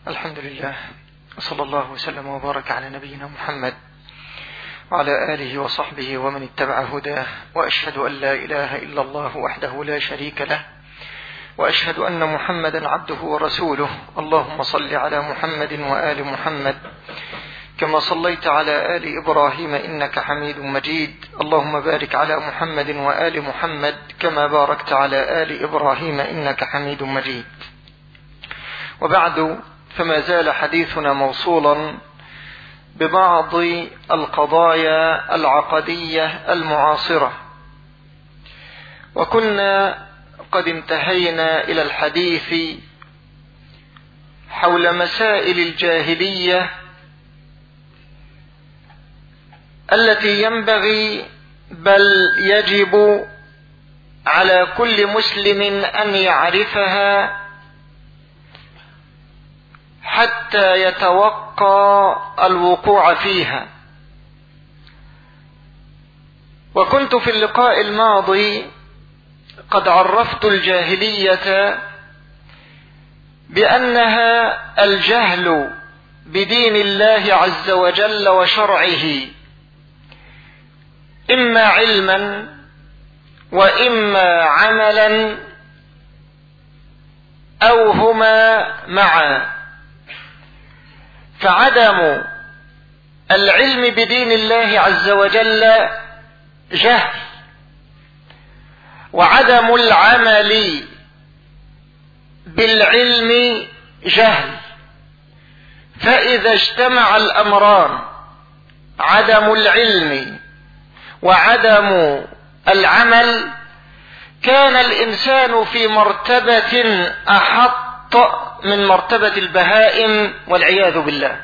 الحمد لله، وصلى الله وسلم وبارك على نبينا محمد وعلى آله وصحبه ومن اتبع هداه، وأشهد أن لا إله إلا الله وحده لا شريك له، وأشهد أن محمدا عبده ورسوله. اللهم صل على محمد وآل محمد كما صليت على آل إبراهيم إنك حميد مجيد. اللهم بارك على محمد وآل محمد كما باركت على آل إبراهيم إنك حميد مجيد. وبعد، فما زال حديثنا موصولا ببعض القضايا العقدية المعاصرة، وكنا قد انتهينا إلى الحديث حول مسائل الجاهلية التي ينبغي بل يجب على كل مسلم أن يعرفها حتى يتوقى الوقوع فيها. وكنت في اللقاء الماضي قد عرفت الجاهلية بأنها الجهل بدين الله عز وجل وشرعه، إما علما وإما عملا أو هما معا. فعدم العلم بدين الله عز وجل جهل، وعدم العمل بالعلم جهل. فإذا اجتمع الأمران، عدم العلم وعدم العمل، كان الإنسان في مرتبة أحط من مرتبة البهائم والعياذ بالله.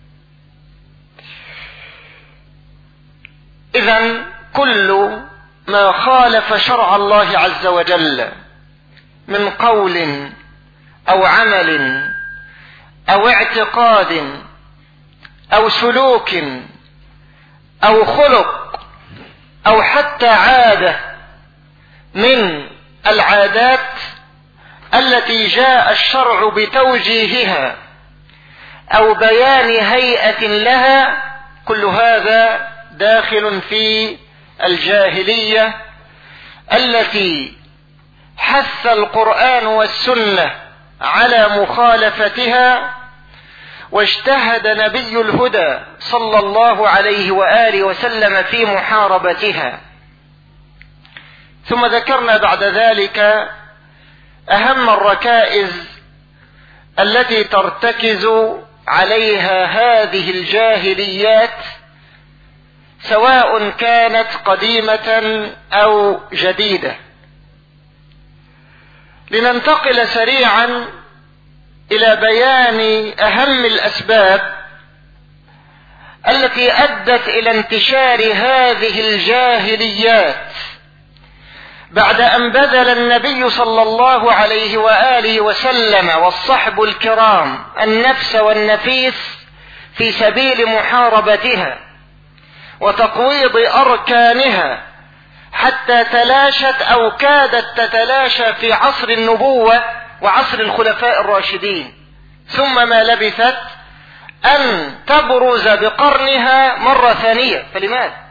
إذن كل ما خالف شرع الله عز وجل من قول أو عمل أو اعتقاد أو سلوك أو خلق أو حتى عادة من العادات التي جاء الشرع بتوجيهها أو بيان هيئة لها، كل هذا داخل في الجاهلية التي حث القرآن والسنة على مخالفتها، واجتهد نبي الهدى صلى الله عليه وآله وسلم في محاربتها. ثم ذكرنا بعد ذلك أهم الركائز التي ترتكز عليها هذه الجاهليات، سواء كانت قديمة أو جديدة. لننتقل سريعا إلى بيان أهم الأسباب التي أدت إلى انتشار هذه الجاهليات بعد أن بذل النبي صلى الله عليه وآله وسلم والصحب الكرام النفس والنفيس في سبيل محاربتها وتقويض أركانها، حتى تلاشت أو كادت تتلاشى في عصر النبوة وعصر الخلفاء الراشدين، ثم ما لبثت أن تبرز بقرنها مرة ثانية. فلماذا؟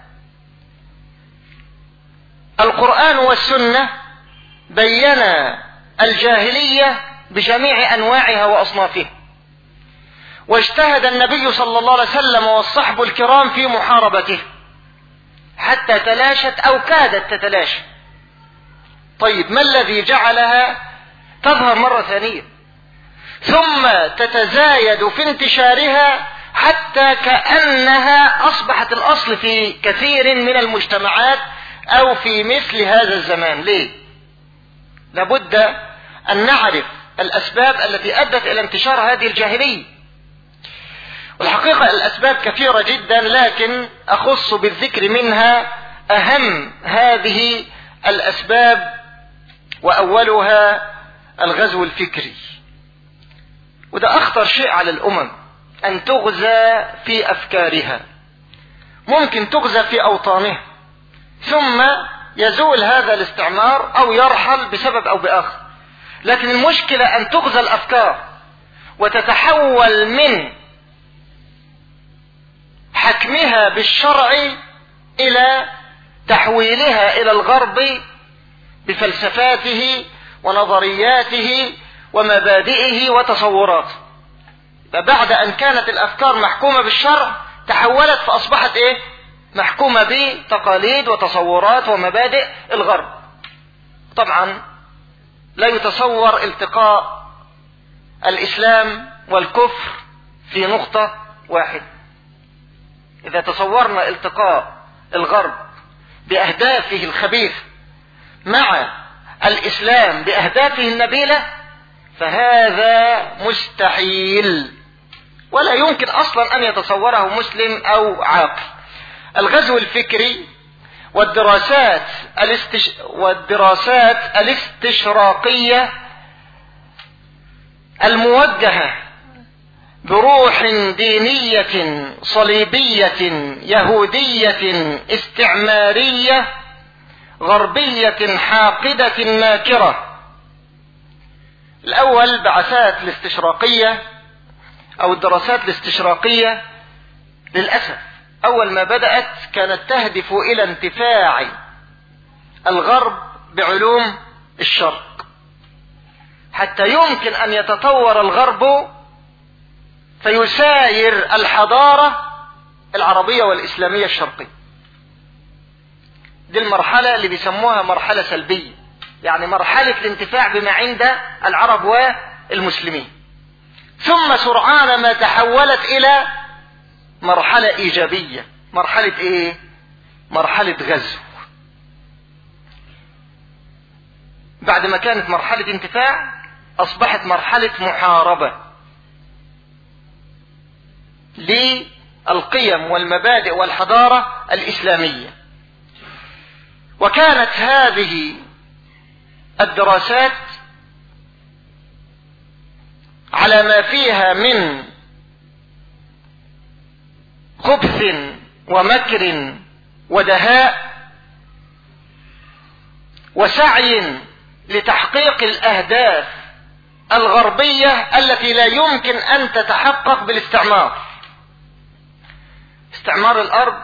القرآن والسنة بيّنا الجاهلية بجميع أنواعها وأصنافها، واجتهد النبي صلى الله عليه وسلم والصحب الكرام في محاربته حتى تلاشت أو كادت تتلاشى. طيب، ما الذي جعلها تظهر مرة ثانية ثم تتزايد في انتشارها حتى كأنها أصبحت الأصل في كثير من المجتمعات أو في مثل هذا الزمان؟ ليه؟ لابد أن نعرف الأسباب التي أدت إلى انتشار هذه الجاهلية. والحقيقة الأسباب كثيرة جدا، لكن أخص بالذكر منها أهم هذه الأسباب، وأولها الغزو الفكري. وده أخطر شيء على الأمم، أن تغزى في أفكارها. ممكن تغزى في أوطانها ثم يزول هذا الاستعمار أو يرحل بسبب أو بآخر، لكن المشكلة أن تغزى الأفكار وتتحول من حكمها بالشرع إلى تحويلها إلى الغرب بفلسفاته ونظرياته ومبادئه وتصوراته. فبعد أن كانت الأفكار محكومة بالشرع تحولت فأصبحت محكومة بتقاليد وتصورات ومبادئ الغرب. طبعا لا يتصور التقاء الإسلام والكفر في نقطة واحدة. إذا تصورنا التقاء الغرب بأهدافه الخبيثة مع الإسلام بأهدافه النبيلة فهذا مستحيل، ولا يمكن أصلا أن يتصوره مسلم أو عاقل. الغزو الفكري والدراسات الاستشراقية الموجهة بروح دينية صليبية يهودية استعمارية غربية حاقدة ماكرة. الأول بعثات الاستشراقية أو الدراسات الاستشراقية للأسف أول ما بدأت كانت تهدف إلى انتفاع الغرب بعلوم الشرق حتى يمكن أن يتطور الغرب فيساير الحضارة العربية والإسلامية الشرقية. دي المرحلة اللي بيسموها مرحلة سلبية، يعني مرحلة الانتفاع بما عند العرب والمسلمين. ثم سرعان ما تحولت إلى مرحلة إيجابية. مرحلة مرحلة غزو. بعد ما كانت مرحلة انتفاع أصبحت مرحلة محاربة للقيم والمبادئ والحضارة الإسلامية. وكانت هذه الدراسات على ما فيها من خبث ومكر ودهاء وسعي لتحقيق الأهداف الغربية التي لا يمكن أن تتحقق بالاستعمار. استعمار الأرض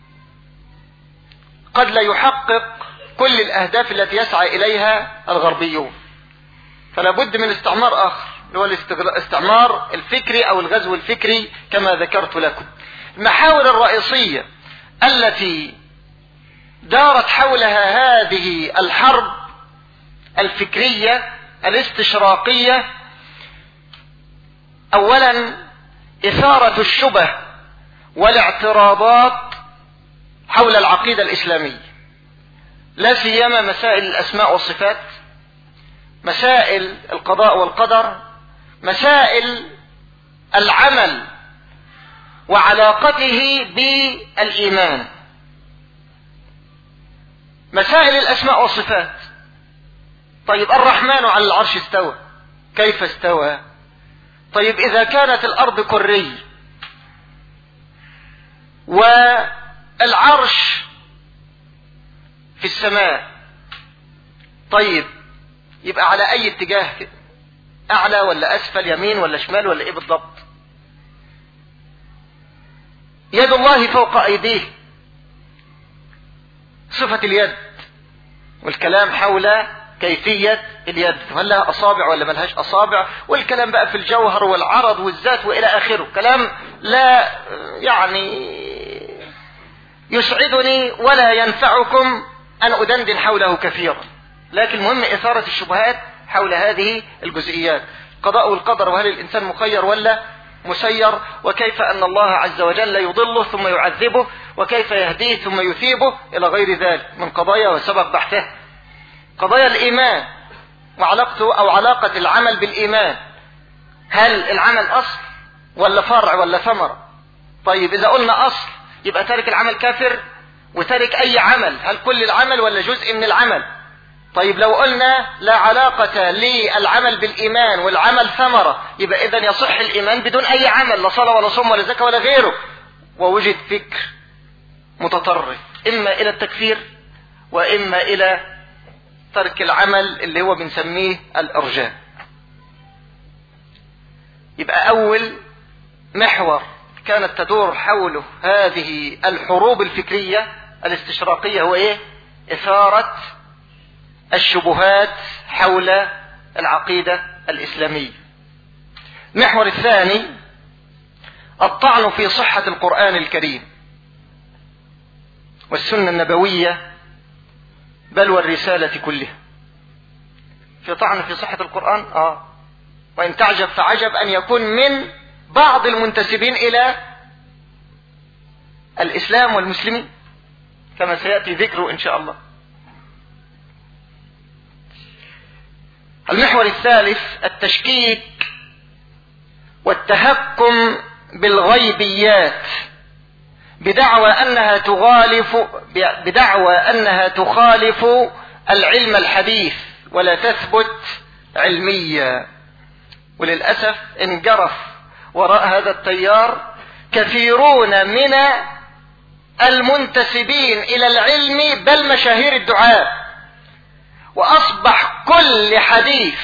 قد لا يحقق كل الأهداف التي يسعى إليها الغربيون، فلا بد من استعمار آخر اللي هو الاستعمار الفكري أو الغزو الفكري كما ذكرت لكم. المحاور الرئيسية التي دارت حولها هذه الحرب الفكرية الاستشراقية: أولا إثارة الشبه والاعتراضات حول العقيدة الإسلامية، لا سيما مسائل الأسماء والصفات، مسائل القضاء والقدر، مسائل العمل وعلاقته بالإيمان، مسائل الأسماء والصفات. طيب الرحمن على العرش استوى، كيف استوى؟ طيب إذا كانت الأرض كرية والعرش في السماء، طيب يبقى على أي اتجاه؟ أعلى ولا أسفل، يمين ولا شمال ولا إيه بالضبط؟ يد الله فوق أيديه، صفة اليد والكلام حول كيفية اليد، هل لها أصابع ولا ملهاش أصابع، والكلام بقى في الجوهر والعرض والذات وإلى آخره. كلام لا يعني يسعدني ولا ينفعكم أن أدندن حوله كثيرا، لكن مهم إثارة الشبهات حول هذه الجزئيات: قضاء والقدر، وهل الإنسان مخير ولا مسير، وكيف أن الله عز وجل يضله ثم يعذبه، وكيف يهديه ثم يثيبه، إلى غير ذلك من قضايا وسبق بحثها. قضايا الإيمان وعلاقته أو علاقة العمل بالإيمان، هل العمل أصل ولا فرع ولا ثمرة؟ طيب إذا قلنا أصل يبقى تارك العمل كافر، وتارك أي عمل هل كل العمل ولا جزء من العمل؟ طيب لو قلنا لا علاقة للعمل بالإيمان والعمل ثمرة، يبقى إذن يصح الإيمان بدون أي عمل، لا صلاة ولا صوم ولا زكاة ولا غيره. ووجد فكر متطرف إما إلى التكفير وإما إلى ترك العمل اللي هو بنسميه الإرجاء. يبقى أول محور كانت تدور حوله هذه الحروب الفكرية الاستشراقية هو إيه؟ إثارة الشبهات حول العقيدة الإسلامية. المحور الثاني الطعن في صحة القرآن الكريم والسنة النبوية بل والرسالة كلها. في طعن في صحة القرآن وإن تعجب فعجب أن يكون من بعض المنتسبين إلى الإسلام والمسلمين كما سيأتي ذكره إن شاء الله. المحور الثالث التشكيك والتهكم بالغيبيات بدعوى أنها تخالف العلم الحديث ولا تثبت علميا. وللأسف انجرف وراء هذا التيار كثيرون من المنتسبين إلى العلم بل مشاهير الدعاء، وأصبح كل حديث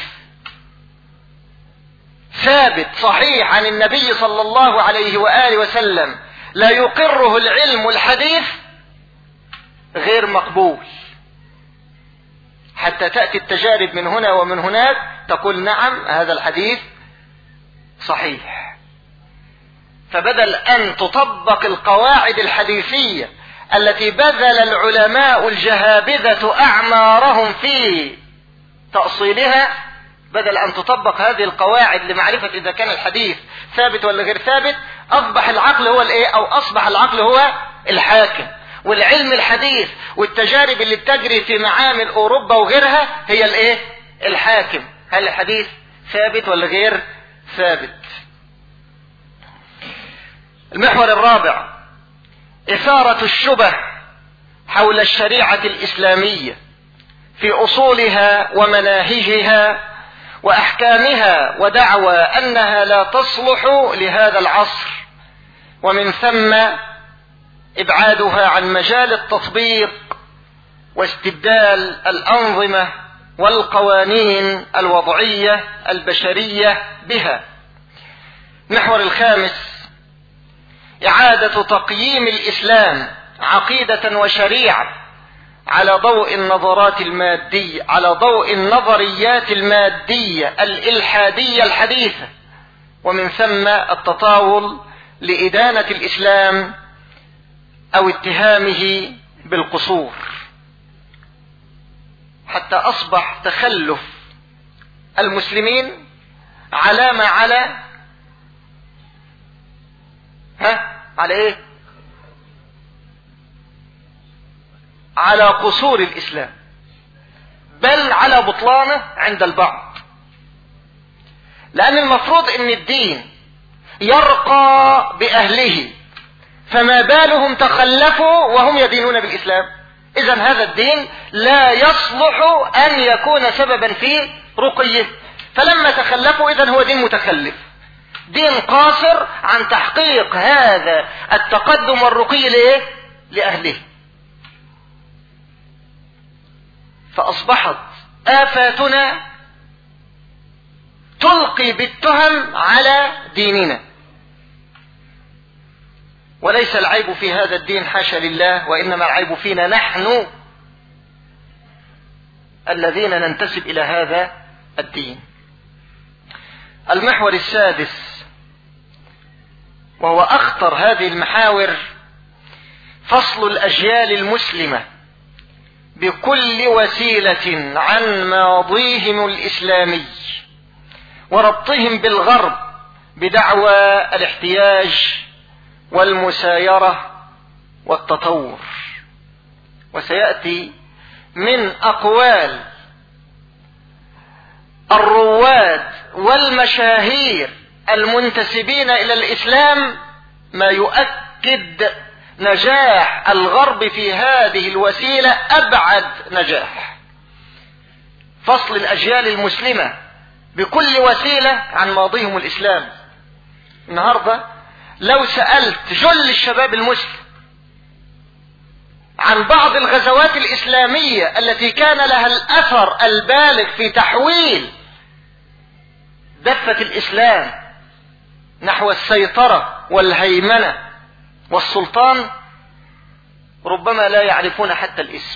ثابت صحيح عن النبي صلى الله عليه وآله وسلم لا يقره العلم الحديث غير مقبول، حتى تأتي التجارب من هنا ومن هناك تقول نعم هذا الحديث صحيح. فبدل أن تطبق القواعد الحديثية التي بذل العلماء الجهابذة أعمارهم في تأصيلها، بدل أن تطبق هذه القواعد لمعرفة إذا كان الحديث ثابت ولا غير ثابت، أصبح العقل هو أصبح العقل هو الحاكم، والعلم الحديث والتجارب اللي بتجري في معامل أوروبا وغيرها هي الحاكم. هل الحديث ثابت ولا غير ثابت؟ المحور الرابع إثارة الشبه حول الشريعة الإسلامية في أصولها ومناهجها وأحكامها، ودعوى أنها لا تصلح لهذا العصر، ومن ثم إبعادها عن مجال التطبيق واستبدال الأنظمة والقوانين الوضعية البشرية بها. المحور الخامس إعادة تقييم الإسلام عقيدة وشريعة على ضوء النظريات المادية الإلحادية الحديثة، ومن ثم التطاول لإدانة الإسلام أو اتهامه بالقصور، حتى أصبح تخلف المسلمين علامة على إيه؟ على قصور الإسلام، بل على بطلانه عند البعض. لأن المفروض أن الدين يرقى بأهله، فما بالهم تخلفوا وهم يدينون بالإسلام؟ إذن هذا الدين لا يصلح أن يكون سببا في رقيه، فلما تخلفوا إذن هو دين متخلف، دين قاصر عن تحقيق هذا التقدم والرقي لأهله. فأصبحت آفاتنا تلقي بالتهم على ديننا، وليس العيب في هذا الدين حاشا لله، وإنما العيب فينا نحن الذين ننتسب إلى هذا الدين. المحور السادس وهو أخطر هذه المحاور فصل الأجيال المسلمة بكل وسيلة عن ماضيهم الإسلامي وربطهم بالغرب بدعوى الاحتياج والمسايرة والتطور. وسيأتي من أقوال الرواد والمشاهير المنتسبين إلى الإسلام ما يؤكد نجاح الغرب في هذه الوسيلة أبعد نجاح، فصل الأجيال المسلمة بكل وسيلة عن ماضيهم الإسلام. النهاردة لو سألت جل الشباب المسلم عن بعض الغزوات الإسلامية التي كان لها الأثر البالغ في تحويل دفة الإسلام نحو السيطرة والهيمنة والسلطان ربما لا يعرفون حتى الاسم.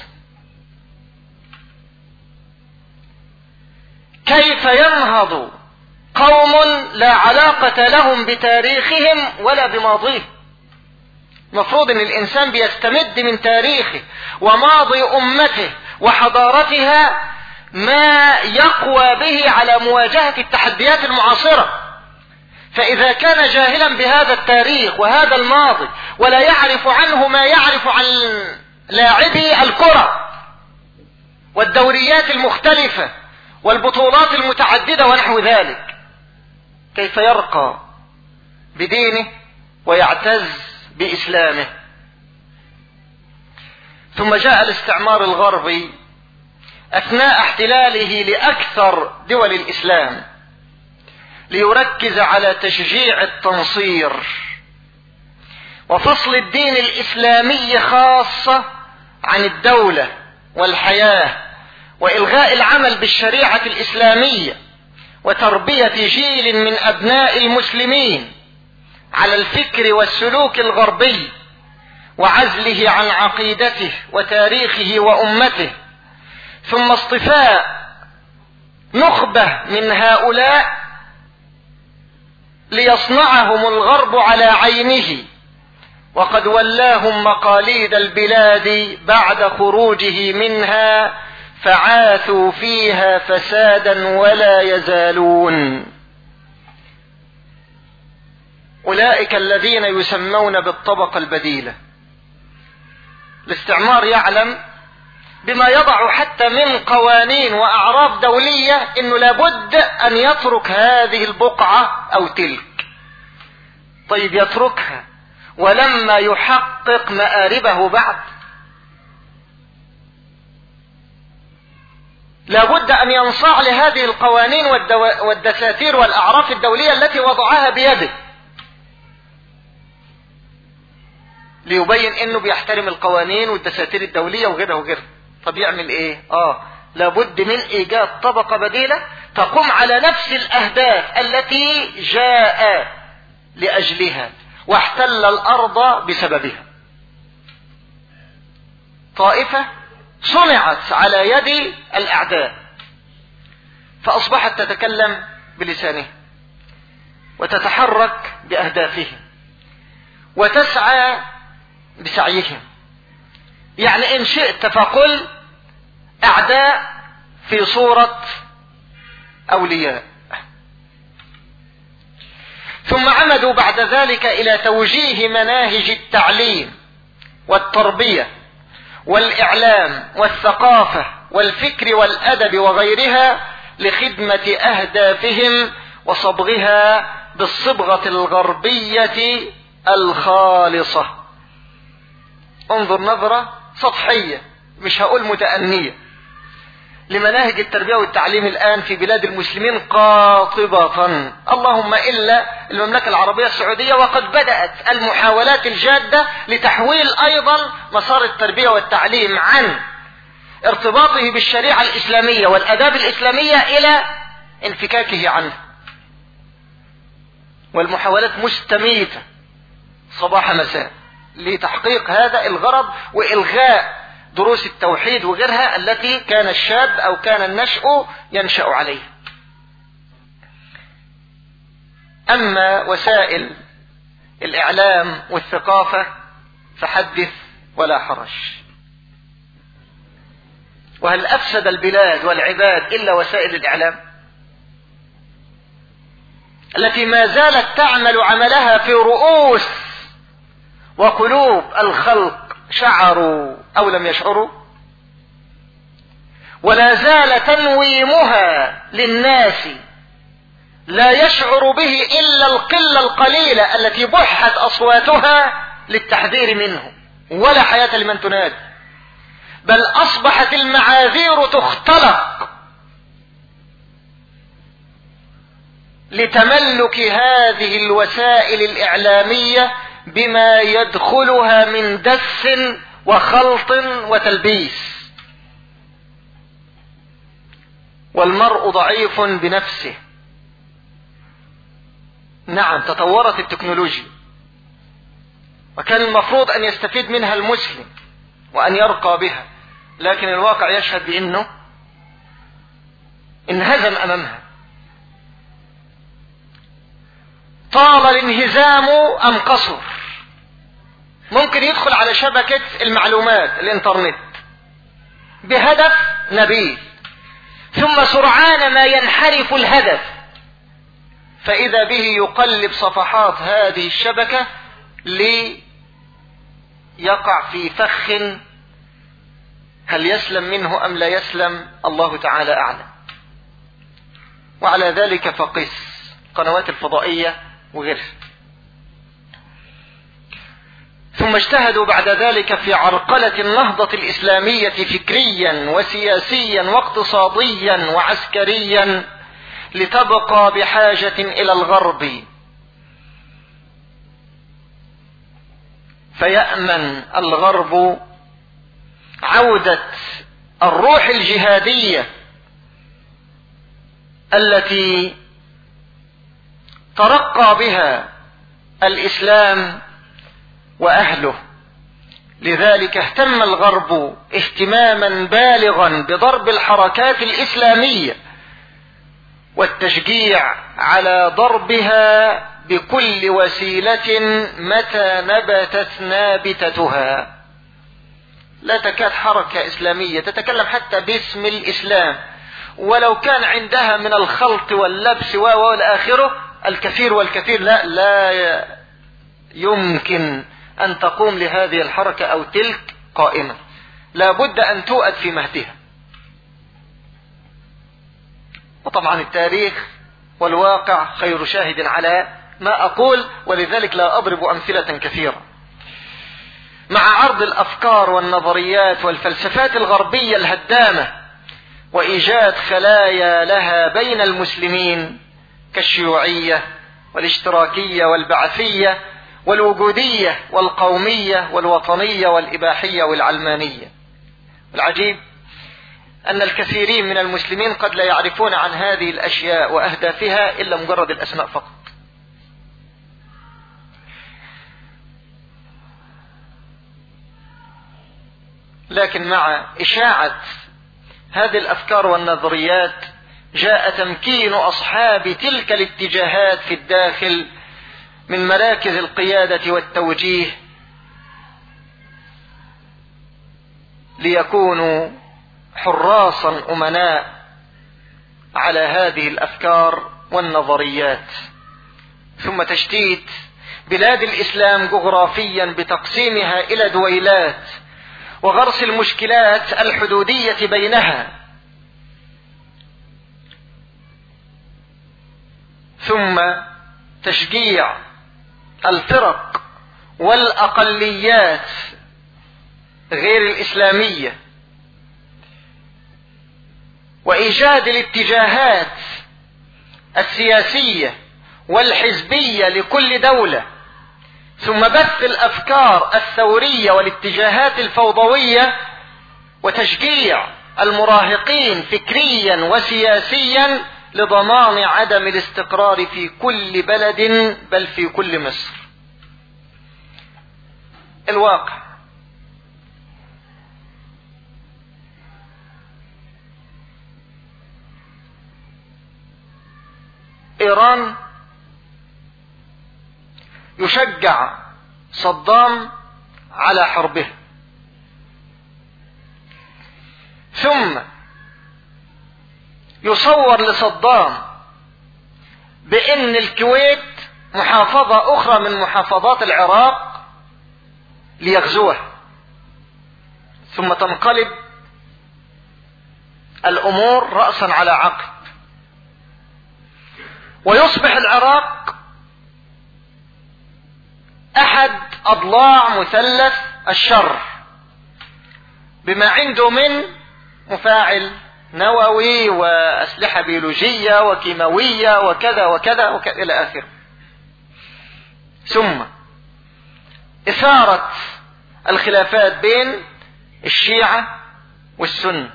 كيف ينهض قوم لا علاقة لهم بتاريخهم ولا بماضيه؟ مفروض ان الانسان بيستمد من تاريخه وماضي امته وحضارتها ما يقوى به على مواجهة التحديات المعاصرة. فإذا كان جاهلا بهذا التاريخ وهذا الماضي ولا يعرف عنه ما يعرف عن لاعبي الكرة والدوريات المختلفة والبطولات المتعددة ونحو ذلك، كيف يرقى بدينه ويعتز بإسلامه؟ ثم جاء الاستعمار الغربي أثناء احتلاله لأكثر دول الإسلام ليركز على تشجيع التنصير وفصل الدين الإسلامي خاصة عن الدولة والحياة، وإلغاء العمل بالشريعة الإسلامية، وتربية جيل من أبناء المسلمين على الفكر والسلوك الغربي وعزله عن عقيدته وتاريخه وأمته، ثم اصطفاء نخبة من هؤلاء ليصنعهم الغرب على عينه، وقد ولاهم مقاليد البلاد بعد خروجه منها فعاثوا فيها فسادا ولا يزالون. أولئك الذين يسمون بالطبقة البديلة. الاستعمار يعلم بما يضع حتى من قوانين وأعراف دولية إنه لابد أن يترك هذه البقعة أو تلك. طيب يتركها ولما يحقق مآربه بعد؟ لابد أن ينصاع لهذه القوانين والدساتير والأعراف الدولية التي وضعها بيده ليبين إنه بيحترم القوانين والدساتير الدولية وغيرها وغيرها. طب يعمل إيه؟ لابد من إيجاد طبقة بديلة تقوم على نفس الأهداف التي جاء لأجلها واحتل الأرض بسببها. طائفة صنعت على يد الأعداء فأصبحت تتكلم بلسانه وتتحرك بأهدافهم وتسعى بسعيهم. يعني إن شئت فقل أعداء في صورة أولياء. ثم عمدوا بعد ذلك إلى توجيه مناهج التعليم والتربية والإعلام والثقافة والفكر والأدب وغيرها لخدمة أهدافهم وصبغها بالصبغة الغربية الخالصة. انظر نظرة سطحية مش هقول متأنية لمناهج التربية والتعليم الآن في بلاد المسلمين قاطبة، اللهم إلا المملكة العربية السعودية، وقد بدأت المحاولات الجادة لتحويل أيضا مسار التربية والتعليم عن ارتباطه بالشريعة الإسلامية والآداب الإسلامية إلى انفكاكه عنه، والمحاولات مستميتة صباح مساء لتحقيق هذا الغرض وإلغاء دروس التوحيد وغيرها التي كان الشاب أو كان النشء ينشأ عليه. أما وسائل الإعلام والثقافة فحدث ولا حرج. وهل أفسد البلاد والعباد إلا وسائل الإعلام التي ما زالت تعمل عملها في رؤوس وقلوب الخلق شعروا أو لم يشعروا، ولا زال تنويمها للناس لا يشعر به إلا القلة القليلة التي بحت أصواتها للتحذير منه، ولا حياة لمن تنادي، بل أصبحت المعاذير تختلق لتملك هذه الوسائل الإعلامية بما يدخلها من دس وخلط وتلبيس. والمرء ضعيف بنفسه نعم تطورت التكنولوجيا، وكان المفروض أن يستفيد منها المسلم وأن يرقى بها، لكن الواقع يشهد بأنه انهزم أمامها. طال الانهزام أم قصر. ممكن يدخل على شبكة المعلومات الإنترنت بهدف نبيل، ثم سرعان ما ينحرف الهدف، فإذا به يقلب صفحات هذه الشبكة ليقع في فخ هل يسلم منه أم لا يسلم، الله تعالى أعلم. وعلى ذلك فقس قنوات الفضائية وغيرها. ثم اجتهدوا بعد ذلك في عرقلة النهضة الإسلامية فكريا وسياسيا واقتصاديا وعسكريا، لتبقى بحاجة إلى الغرب، فيأمن الغرب عودة الروح الجهادية التي ترقى بها الإسلام وأهله. لذلك اهتم الغرب اهتماما بالغا بضرب الحركات الإسلامية والتشجيع على ضربها بكل وسيلة متى نبتت نابتتها. لا تكاد حركة إسلامية تتكلم حتى باسم الإسلام ولو كان عندها من الخلط واللبس والآخره الكثير والكثير، لا يمكن أن تقوم لهذه الحركة أو تلك قائمة، لا بد أن تؤد في مهدها. وطبعا التاريخ والواقع خير شاهد على ما أقول، ولذلك لا أضرب أمثلة كثيرة. مع عرض الأفكار والنظريات والفلسفات الغربية الهدامة وإيجاد خلايا لها بين المسلمين كالشيوعية والاشتراكية والبعثية والوجودية والقومية والوطنية والإباحية والعلمانية. العجيب أن الكثيرين من المسلمين قد لا يعرفون عن هذه الأشياء وأهدافها إلا مجرد الأسماء فقط. لكن مع إشاعة هذه الأفكار والنظريات جاء تمكين أصحاب تلك الاتجاهات في الداخل من مراكز القيادة والتوجيه ليكونوا حراسا أمناء على هذه الأفكار والنظريات. ثم تشتيت بلاد الإسلام جغرافيا بتقسيمها إلى دويلات وغرس المشكلات الحدودية بينها، ثم تشجيع الفرق والأقليات غير الإسلامية وإيجاد الاتجاهات السياسية والحزبية لكل دولة، ثم بث الأفكار الثورية والاتجاهات الفوضوية وتشجيع المراهقين فكريا وسياسيا لضمان عدم الاستقرار في كل بلد بل في كل مصر. الواقع إيران يشجع صدام على حربه، ثم يصور لصدام بأن الكويت محافظة أخرى من محافظات العراق ليغزوها، ثم تنقلب الأمور رأسا على عقب، ويصبح العراق أحد أضلاع مثلث الشر بما عنده من مفاعل نووي وأسلحة بيولوجية وكيماوية وكذا وكذا وكذا إلى آخره. ثم إثارة الخلافات بين الشيعة والسنة،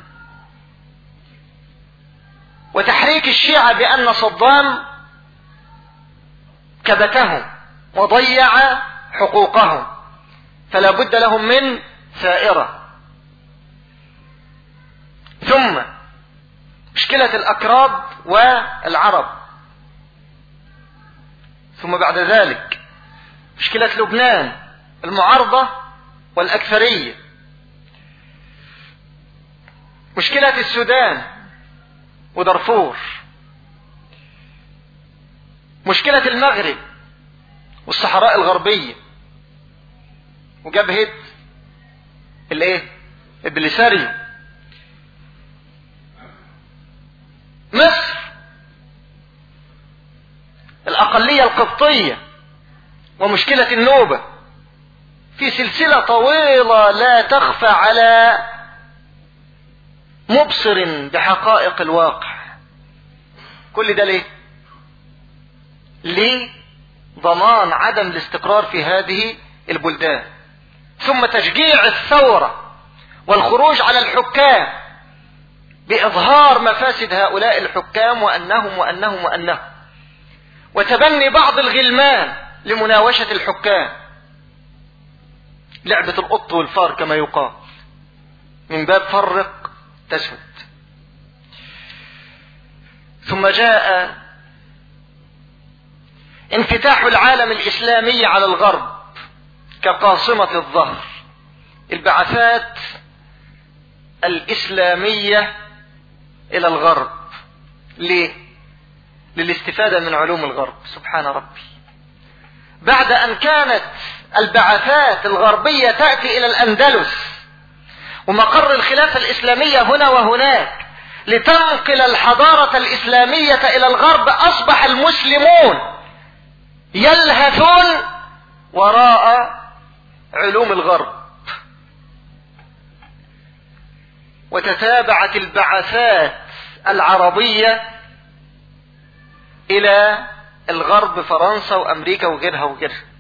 وتحريك الشيعة بأن صدام كبتهم وضيع حقوقهم، فلا بد لهم من ثائرة. ثم مشكلة الأكراد والعرب، ثم بعد ذلك مشكلة لبنان المعارضة والأكثرية، مشكلة السودان ودارفور، مشكلة المغرب والصحراء الغربية وجبهة البليساريو، مصر الأقلية القبطية ومشكلة النوبة، في سلسلة طويلة لا تخفى على مبصر بحقائق الواقع. كل ده ليه؟ لضمان عدم الاستقرار في هذه البلدان. ثم تشجيع الثورة والخروج على الحكام بإظهار مفاسد هؤلاء الحكام وأنهم وتبني بعض الغلمان لمناوشة الحكام، لعبة القط والفار كما يقال، من باب فرق تسود. ثم جاء انفتاح العالم الإسلامي على الغرب كقاصمة الظهر، البعثات الإسلامية إلى الغرب. ليه؟ للاستفادة من علوم الغرب. سبحان ربي، بعد أن كانت البعثات الغربية تأتي إلى الأندلس ومقر الخلافة الإسلامية هنا وهناك لتنقل الحضارة الإسلامية إلى الغرب، أصبح المسلمون يلهثون وراء علوم الغرب، وتتابعت البعثات العربية إلى الغرب، فرنسا وأمريكا وغيرها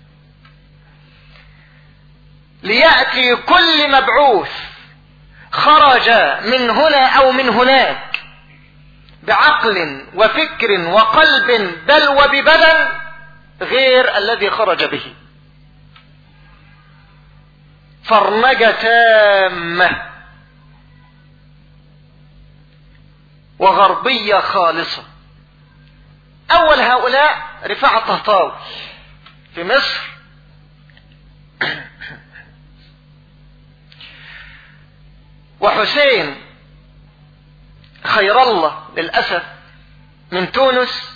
ليأتي كل مبعوث خرج من هنا أو من هناك بعقل وفكر وقلب بل وببدن غير الذي خرج به. فرنجة تامة وغربية خالصة. أول هؤلاء رفاعة الطهطاوي في مصر، وحسين خير الله للأسف من تونس.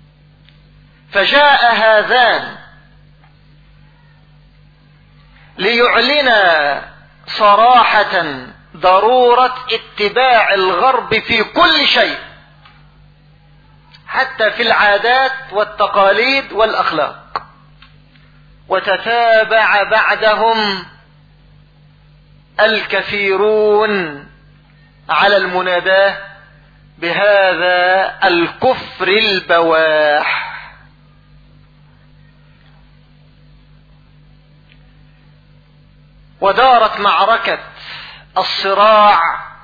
فجاء هذان ليعلن صراحة ضرورة اتباع الغرب في كل شيء، حتى في العادات والتقاليد والأخلاق. وتتابع بعدهم الكثيرون على المناداة بهذا الكفر البواح. ودارت معركة الصراع،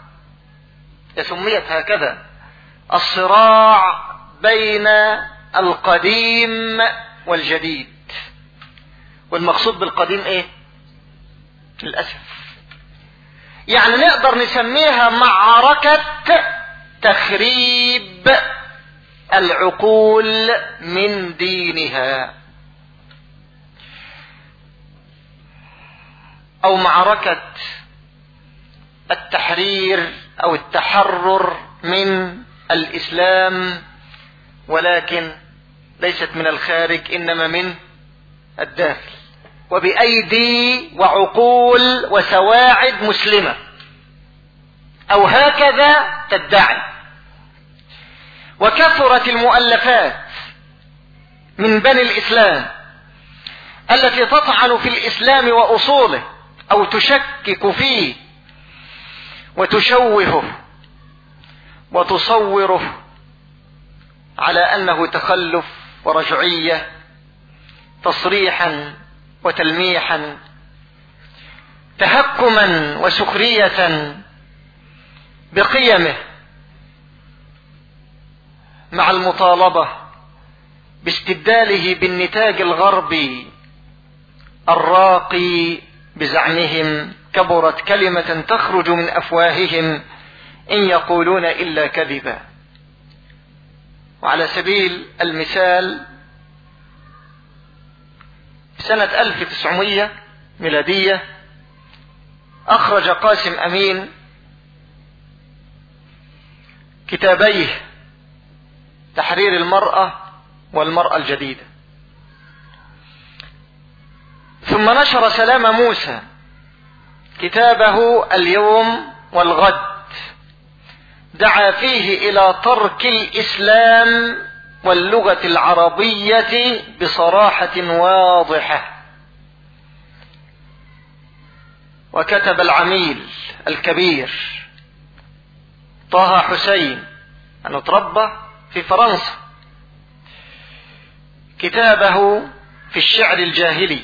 سميت هكذا، الصراع بين القديم والجديد. والمقصود بالقديم ايه؟ للأسف يعني نقدر نسميها معركة تخريب العقول من دينها، أو معركة التحرير أو التحرر من الإسلام، ولكن ليست من الخارج إنما من الداخل، وبأيدي وعقول وسواعد مسلمة، أو هكذا تدعي. وكثرت المؤلفات من بني الإسلام التي تطعن في الإسلام وأصوله أو تشكك فيه وتشوهه وتصوره على أنه تخلف ورجعية، تصريحا وتلميحا، تهكما وسخرية بقيمه، مع المطالبة باستبداله بالنتاج الغربي الراقي بزعمهم، كبرت كلمة تخرج من أفواههم إن يقولون إلا كذبا. وعلى سبيل المثال في سنة 1900 ميلادية أخرج قاسم أمين كتابيه تحرير المرأة والمرأة الجديدة، ثم نشر سلام موسى كتابه اليوم والغد، دعا فيه إلى ترك الإسلام واللغة العربية بصراحة واضحة. وكتب العميل الكبير طه حسين أنه تربى في فرنسا كتابه في الشعر الجاهلي،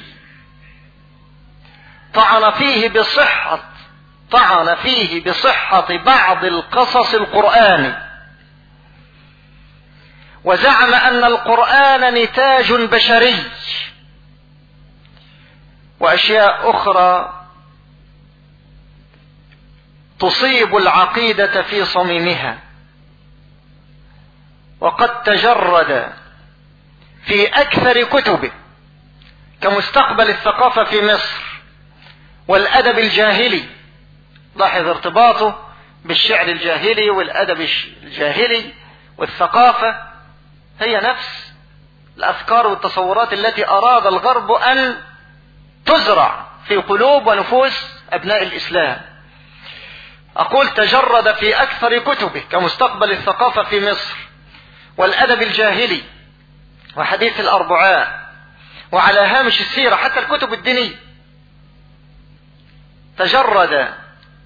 طعن فيه بصحة بعض القصص القرآني، وزعم أن القرآن نتاج بشري، وأشياء أخرى تصيب العقيدة في صميمها. وقد تجرد في أكثر كتبه كمستقبل الثقافة في مصر والأدب الجاهلي، لاحظ ارتباطه بالشعر الجاهلي والأدب الجاهلي والثقافة هي نفس الأفكار والتصورات التي أراد الغرب أن تزرع في قلوب ونفوس أبناء الإسلام. أقول تجرد في أكثر كتبه كمستقبل الثقافة في مصر والأدب الجاهلي وحديث الأربعاء وعلى هامش السيرة، حتى الكتب الدينية تجرد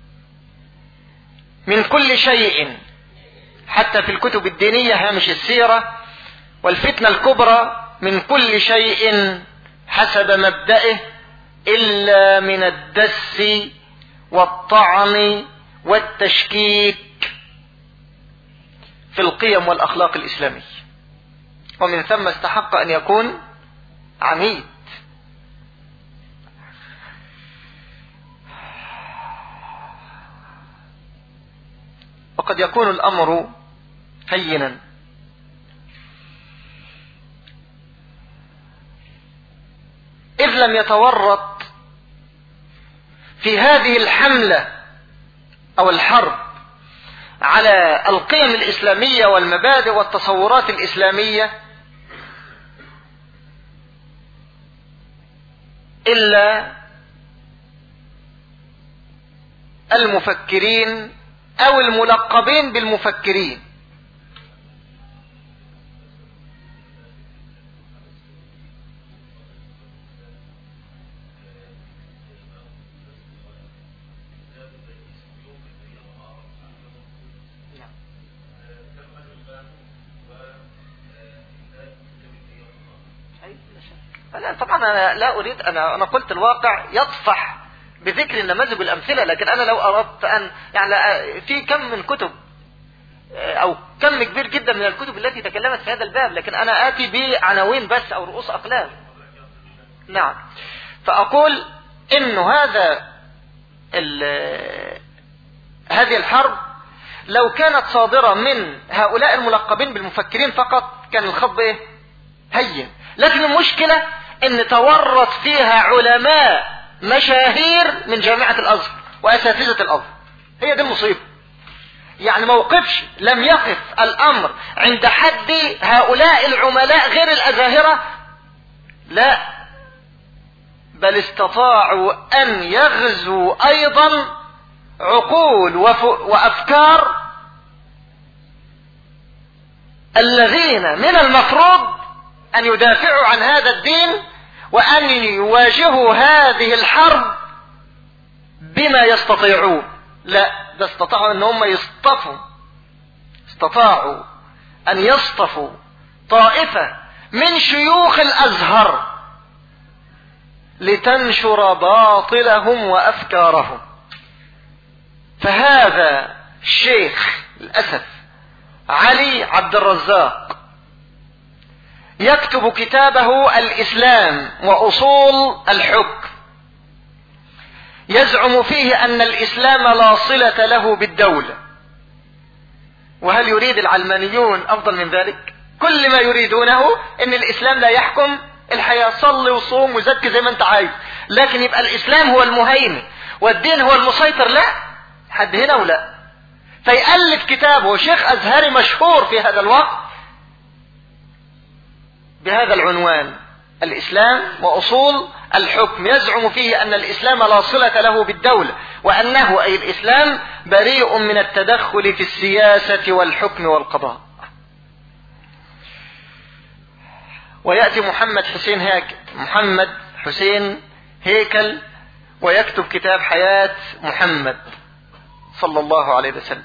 من كل شيء، حتى في الكتب الدينية هامش السيرة والفتنة الكبرى، من كل شيء حسب مبدئه إلا من الدس والطعن والتشكيك في القيم والأخلاق الإسلامية، ومن ثم استحق أن يكون عميد. وقد يكون الأمر هينا إذ لم يتورط في هذه الحملة أو الحرب على القيم الإسلامية والمبادئ والتصورات الإسلامية إلا المفكرين أو الملقبين بالمفكرين. طبعا أنا لا أريد، أنا قلت الواقع يطفح بذكر النماذج والأمثلة، لكن أنا لو أردت أن يعني في كم من كتب أو كم كبير جدا من الكتب التي تكلمت في هذا الباب، لكن أنا آتي بعناوين بس أو رؤوس أقلام. نعم، فأقول إنه هذه الحرب لو كانت صادرة من هؤلاء الملقبين بالمفكرين فقط كان الخط إيه؟ هين، لكن المشكلة إن تورط فيها علماء مشاهير من جامعة الأزهر وأساتذة الأزهر. هي دي المصيبة. يعني لم يقف الأمر عند حد هؤلاء العملاء غير الأزاهرة، لا، بل استطاعوا أن يغزوا أيضا عقول وأفكار الذين من المفروض أن يدافعوا عن هذا الدين وأن يواجهوا هذه الحرب بما يستطيعون. لا، ده استطاعوا أن هم استطاعوا أن يصطفوا طائفة من شيوخ الأزهر لتنشر باطلهم وأفكارهم. فهذا الشيخ للأسف علي عبد الرزاق يكتب كتابه الإسلام وأصول الحكم، يزعم فيه أن الإسلام لا صلة له بالدولة. وهل يريد العلمانيون أفضل من ذلك؟ كل ما يريدونه أن الإسلام لا يحكم الحياة، صلي وصوم وزكي زي ما أنت عايز، لكن يبقى الإسلام هو المهيمن والدين هو المسيطر. لا، حد هنا ولا. فيألف كتابه شيخ أزهري مشهور في هذا الوقت بهذا العنوان: الإسلام وأصول الحكم، يزعم فيه أن الإسلام لا صلة له بالدولة، وأنه أي الإسلام بريء من التدخل في السياسة والحكم والقضاء. ويأتي محمد حسين هيكل ويكتب كتاب حياة محمد صلى الله عليه وسلم،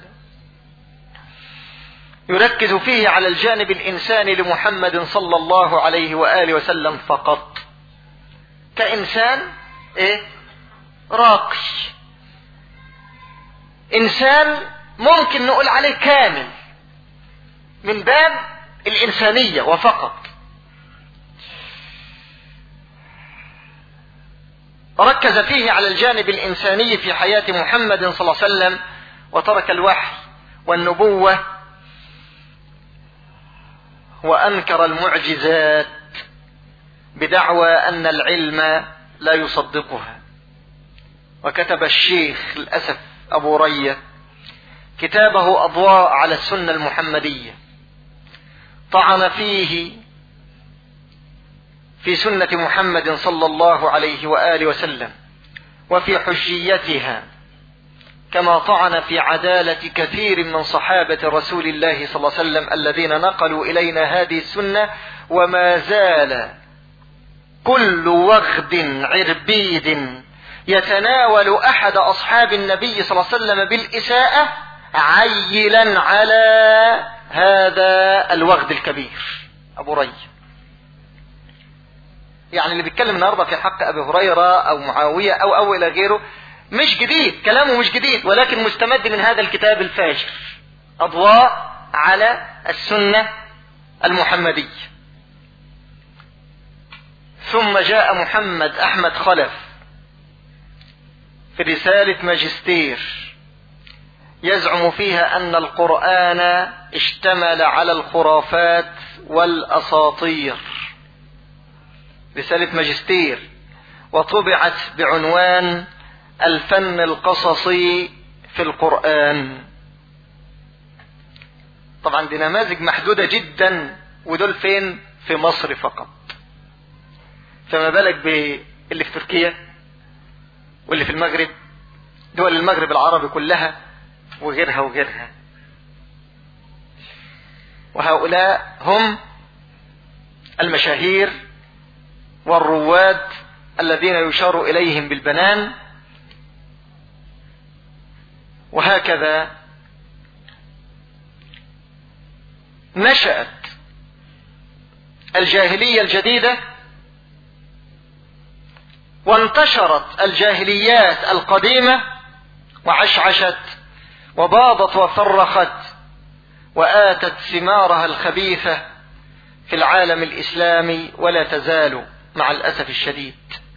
يركز فيه على الجانب الإنساني لمحمد صلى الله عليه وآله وسلم فقط، كإنسان راقي، إنسان ممكن نقول عليه كامل من باب الإنسانية وفقط. ركز فيه على الجانب الإنساني في حياة محمد صلى الله عليه وسلم، وترك الوحي والنبوة، وأنكر المعجزات بدعوى أن العلم لا يصدقها. وكتب الشيخ للأسف أبو رية كتابه أضواء على السنة المحمدية، طعن فيه في سنة محمد صلى الله عليه وآله وسلم وفي حجيتها، كما طعن في عدالة كثير من صحابة رسول الله صلى الله عليه وسلم الذين نقلوا إلينا هذه السنة. وما زال كل وغد عربيد يتناول أحد أصحاب النبي صلى الله عليه وسلم بالإساءة عيلا على هذا الوغد الكبير أبو ري. يعني اللي بيتكلم النهارده في حق أبي هريرة أو معاوية أو إلى غيره مش جديد، كلامه مش جديد، ولكن مستمد من هذا الكتاب الفاجر أضواء على السنة المحمدية. ثم جاء محمد أحمد خلف في رسالة ماجستير يزعم فيها أن القرآن اشتمل على الخرافات والأساطير، رسالة ماجستير، وطبعت بعنوان الفن القصصي في القرآن. طبعا دي نماذج محدودة جدا، ودول فين؟ في مصر فقط، فما بالك باللي في تركيا واللي في المغرب، دول المغرب العربي كلها وغيرها وغيرها. وهؤلاء هم المشاهير والرواد الذين يشار إليهم بالبنان. وهكذا نشأت الجاهلية الجديدة، وانتشرت الجاهليات القديمة، وعشعشت وباضت وفرخت، وآتت ثمارها الخبيثة في العالم الإسلامي، ولا تزال مع الأسف الشديد.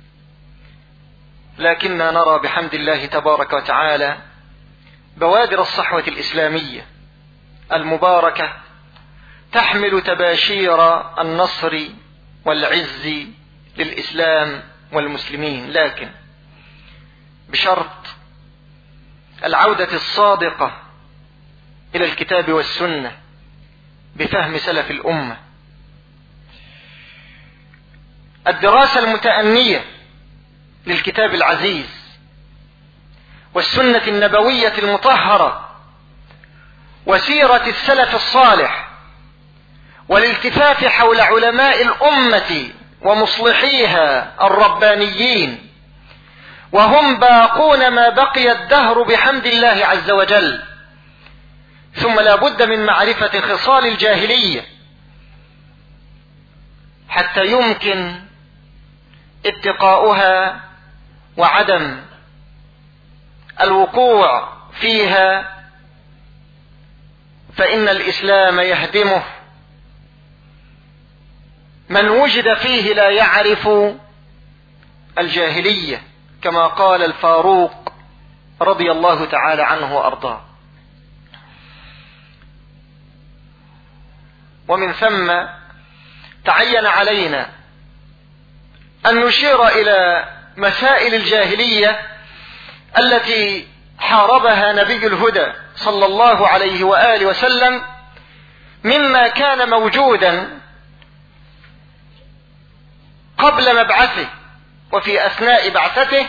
لكننا نرى بحمد الله تبارك وتعالى بوادر الصحوة الإسلامية المباركة تحمل تباشير النصر والعز للإسلام والمسلمين، لكن بشرط العودة الصادقة إلى الكتاب والسنة بفهم سلف الأمة، الدراسة المتأنية للكتاب العزيز والسنة النبوية المطهرة وسيرة السلف الصالح، والالتفاف حول علماء الأمة ومصلحيها الربانيين، وهم باقون ما بقي الدهر بحمد الله عز وجل. ثم لا بد من معرفة خصال الجاهلية حتى يمكن اتقاؤها وعدم الوقوع فيها، فإن الإسلام يهدمه من وجد فيه لا يعرف الجاهلية، كما قال الفاروق رضي الله تعالى عنه وأرضاه. ومن ثم تعين علينا أن نشير إلى مسائل الجاهلية التي حاربها نبي الهدى صلى الله عليه وآله وسلم، مما كان موجودا قبل مبعثه وفي أثناء بعثته،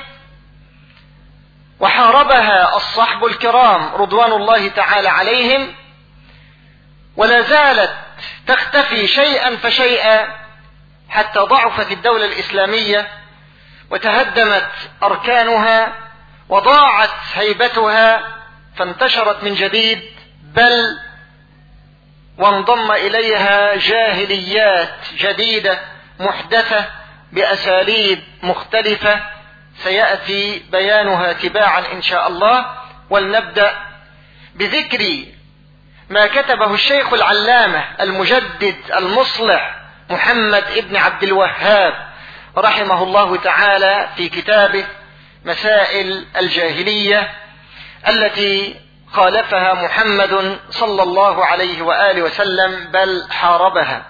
وحاربها الصحب الكرام رضوان الله تعالى عليهم، ولا زالت تختفي شيئا فشيئا حتى ضعفت الدولة الإسلامية وتهدمت أركانها وضاعت هيبتها، فانتشرت من جديد، بل وانضم إليها جاهليات جديدة محدثة بأساليب مختلفة سيأتي بيانها تباعا إن شاء الله. ولنبدأ بذكر ما كتبه الشيخ العلامة المجدد المصلح محمد ابن عبد الوهاب رحمه الله تعالى في كتابه مسائل الجاهلية التي خالفها محمد صلى الله عليه وآله وسلم، بل حاربها.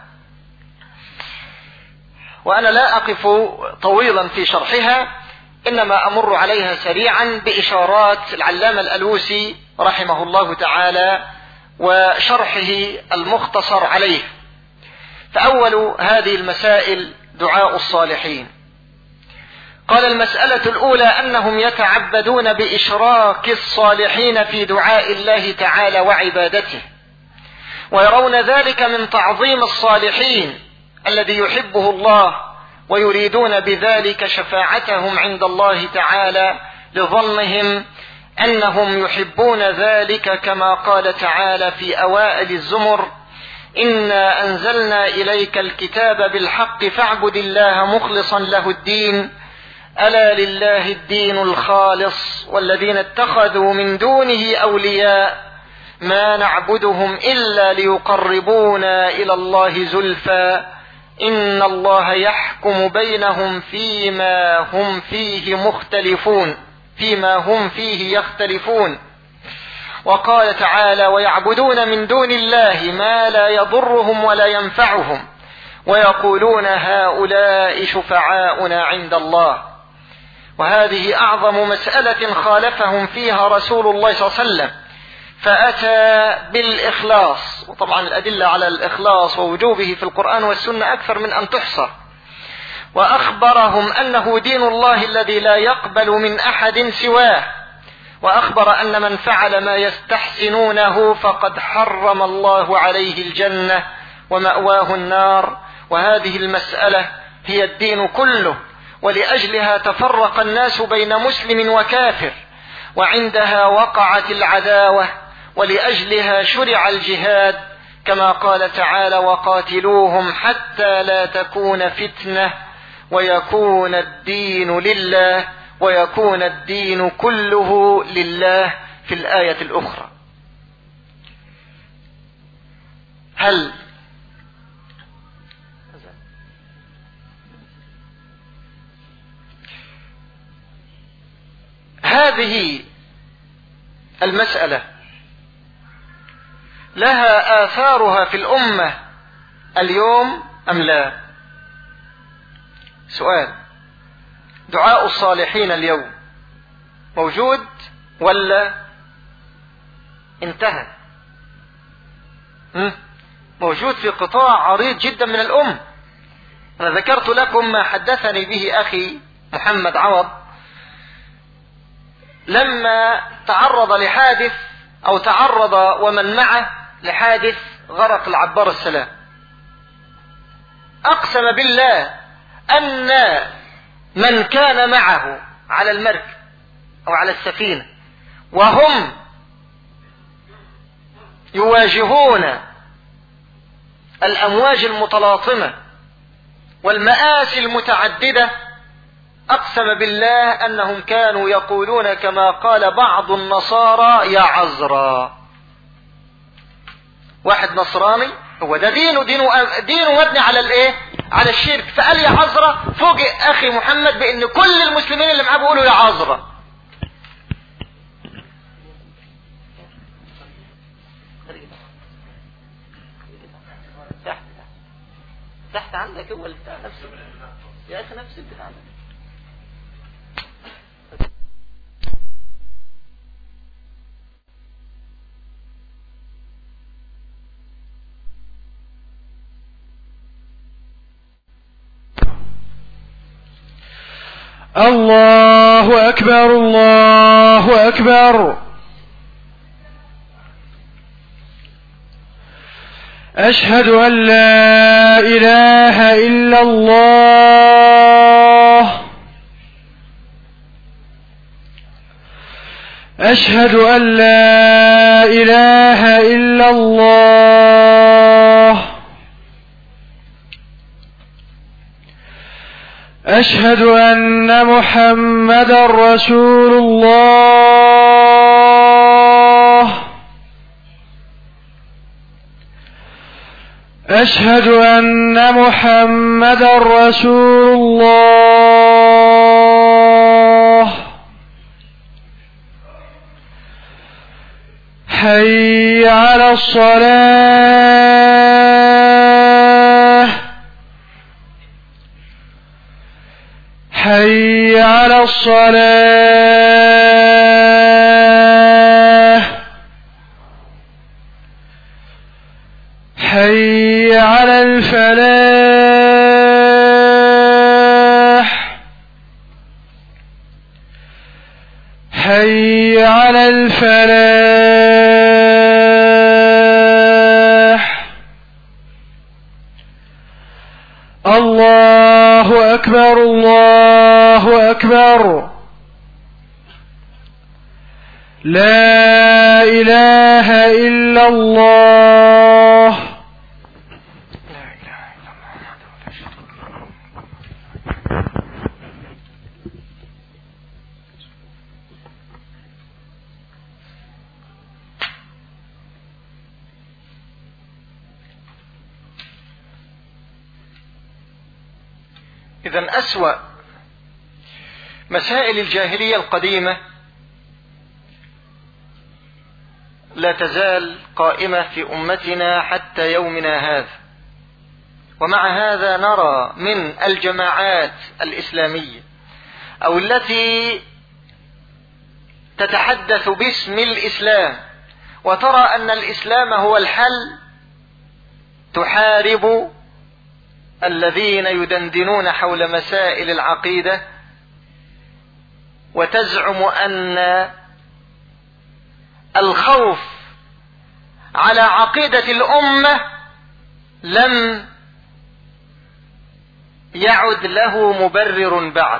وأنا لا أقف طويلا في شرحها، إنما أمر عليها سريعا بإشارات العلامة الألوسي رحمه الله تعالى وشرحه المختصر عليه. فأول هذه المسائل دعاء الصالحين. قال: المسألة الأولى أنهم يتعبدون بإشراك الصالحين في دعاء الله تعالى وعبادته، ويرون ذلك من تعظيم الصالحين الذي يحبه الله، ويريدون بذلك شفاعتهم عند الله تعالى لظنهم أنهم يحبون ذلك، كما قال تعالى في أوائل الزمر: إنا أنزلنا إليك الكتاب بالحق فاعبد الله مخلصا له الدين ألا لله الدين الخالص والذين اتخذوا من دونه أولياء ما نعبدهم إلا ليقربونا إلى الله زلفى إن الله يحكم بينهم فيما هم فيه يختلفون. وقال تعالى: ويعبدون من دون الله ما لا يضرهم ولا ينفعهم ويقولون هؤلاء شفعاؤنا عند الله. وهذه أعظم مسألة خالفهم فيها رسول الله صلى الله عليه وسلم، فأتى بالإخلاص. وطبعا الأدلة على الإخلاص ووجوبه في القرآن والسنة أكثر من أن تحصى. وأخبرهم أنه دين الله الذي لا يقبل من أحد سواه، وأخبر أن من فعل ما يستحسنونه فقد حرم الله عليه الجنة ومأواه النار. وهذه المسألة هي الدين كله، ولأجلها تفرق الناس بين مسلم وكافر، وعندها وقعت العداوة، ولأجلها شرع الجهاد، كما قال تعالى: وقاتلوهم حتى لا تكون فتنة ويكون الدين لله ويكون الدين كله لله في الآية الأخرى. هل هذه المسألة لها آثارها في الأمة اليوم أم لا؟ سؤال. دعاء الصالحين اليوم موجود ولا انتهى؟ موجود في قطاع عريض جدا من الأمة. أنا ذكرت لكم ما حدثني به أخي محمد عوض لما تعرض لحادث، أو تعرض ومن معه لحادث غرق العبار السلام. أقسم بالله أن من كان معه على المركب أو على السفينة وهم يواجهون الأمواج المتلاطمة والمآسي المتعددة، أقسم بالله أنهم كانوا يقولون كما قال بعض النصارى: يا عذراء. واحد نصراني، هو ده دينه مبني على الايه؟ على الشرك فقال يا عذرة، فوجئ أخي محمد بأن كل المسلمين اللي معاه بيقولوا يا عذرة. تحت عندك هو اللي بتاع نفسه يا أخي، نفس البتاع ده. الله أكبر الله أكبر. أشهد أن لا إله إلا الله. أشهد أن لا إله إلا الله. أشهد أن محمدا رسول الله. أشهد أن محمدا رسول الله. حي على الصلاة. حي على الصلاة. حي على الفلاح. حي على الفلاح. الله أكبر الله أكبر. لا إله إلا الله. إذن أسوأ مسائل الجاهلية القديمة لا تزال قائمة في أمتنا حتى يومنا هذا. ومع هذا نرى من الجماعات الإسلامية أو التي تتحدث باسم الإسلام وترى أن الإسلام هو الحل، تحارب الذين يدندنون حول مسائل العقيدة وتزعم أن الخوف على عقيدة الأمة لم يعد له مبرر بعد.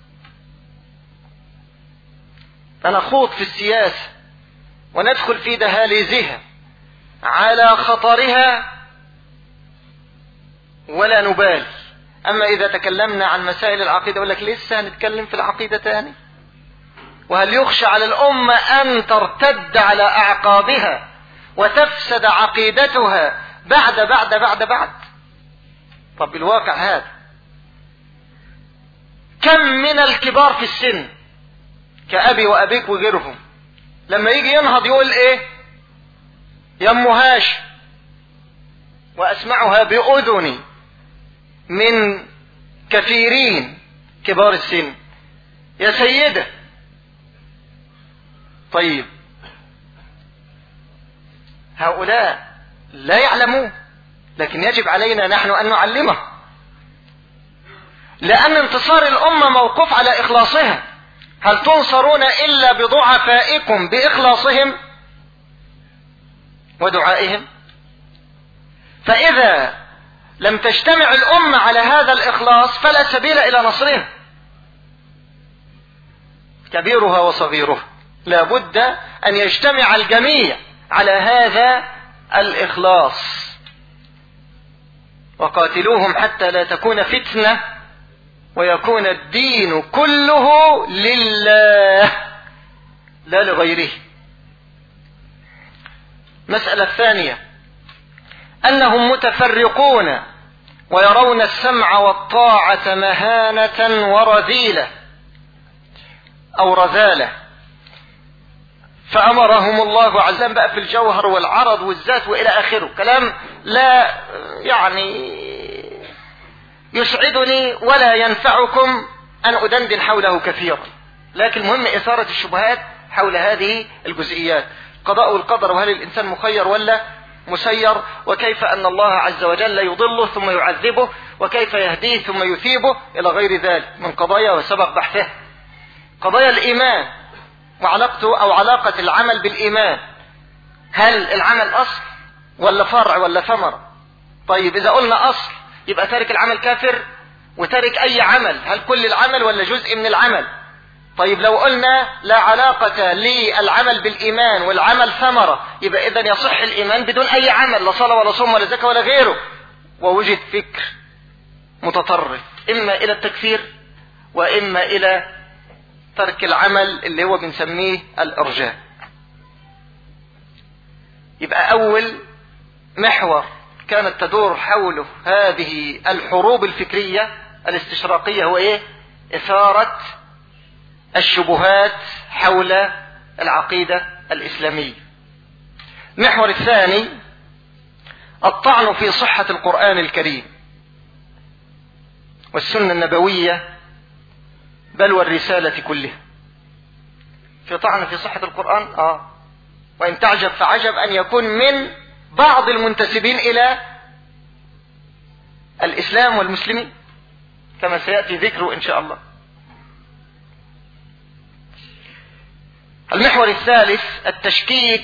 فنخوض في السياسة وندخل في دهاليزها على خطرها ولا نبالي. أما إذا تكلمنا عن مسائل العقيدة يقول لك لسه هنتكلم في العقيدة تاني، وهل يخشى على الأمة أن ترتد على أعقابها وتفسد عقيدتها بعد. طب الواقع هذا كم من الكبار في السن كأبي وأبيك وغيرهم لما يجي ينهض يقول إيه؟ يا أم هاشم، وأسمعها بأذني من كثيرين كبار السن، يا سيدة. طيب هؤلاء لا يعلمون، لكن يجب علينا نحن أن نعلمه، لأن انتصار الأمة موقوف على إخلاصها. هل تنصرون إلا بضعفائكم بإخلاصهم ودعائهم؟ فإذا لم تجتمع الأمة على هذا الإخلاص فلا سبيل إلى نصرها، كبيرها وصغيرها. لا بد أن يجتمع الجميع على هذا الإخلاص. وقاتلوهم حتى لا تكون فتنة ويكون الدين كله لله لا لغيره. مسألة ثانية أنهم متفرقون ويرون السمع والطاعة مهانة ورذيلة أو رذالة، فأمرهم الله عز وجل بقى في الجوهر والعرض والذات وإلى آخره. كلام لا يعني يسعدني ولا ينفعكم أن أدندن حوله كثيرا، لكن المهم إثارة الشبهات حول هذه الجزئيات: قضاء والقدر، وهل الإنسان مخير ولا مسير، وكيف أن الله عز وجل يضله ثم يعذبه، وكيف يهديه ثم يثيبه، إلى غير ذلك من قضايا وسبق بحثه. قضايا الإيمان وعلاقته أو علاقة العمل بالإيمان، هل العمل أصل ولا فرع ولا ثمرة؟ طيب إذا قلنا أصل يبقى تارك العمل كافر، وتارك أي عمل هل كل العمل ولا جزء من العمل؟ طيب لو قلنا لا علاقة للعمل بالإيمان والعمل ثمرة، يبقى إذن يصح الإيمان بدون أي عمل، لا صلاة ولا صوم ولا زكاة ولا غيره. ووجد فكر متطرف إما إلى التكفير وإما إلى ترك العمل اللي هو بنسميه الإرجاء. يبقى أول محور كانت تدور حوله هذه الحروب الفكرية الاستشراقية هو إيه؟ إثارة الشبهات حول العقيدة الإسلامية. المحور الثاني الطعن في صحة القرآن الكريم والسنة النبوية بل والرسالة كلها. في طعن في صحة القرآن وإن تعجب فعجب أن يكون من بعض المنتسبين إلى الإسلام والمسلمين كما سيأتي ذكره إن شاء الله. المحور الثالث التشكيك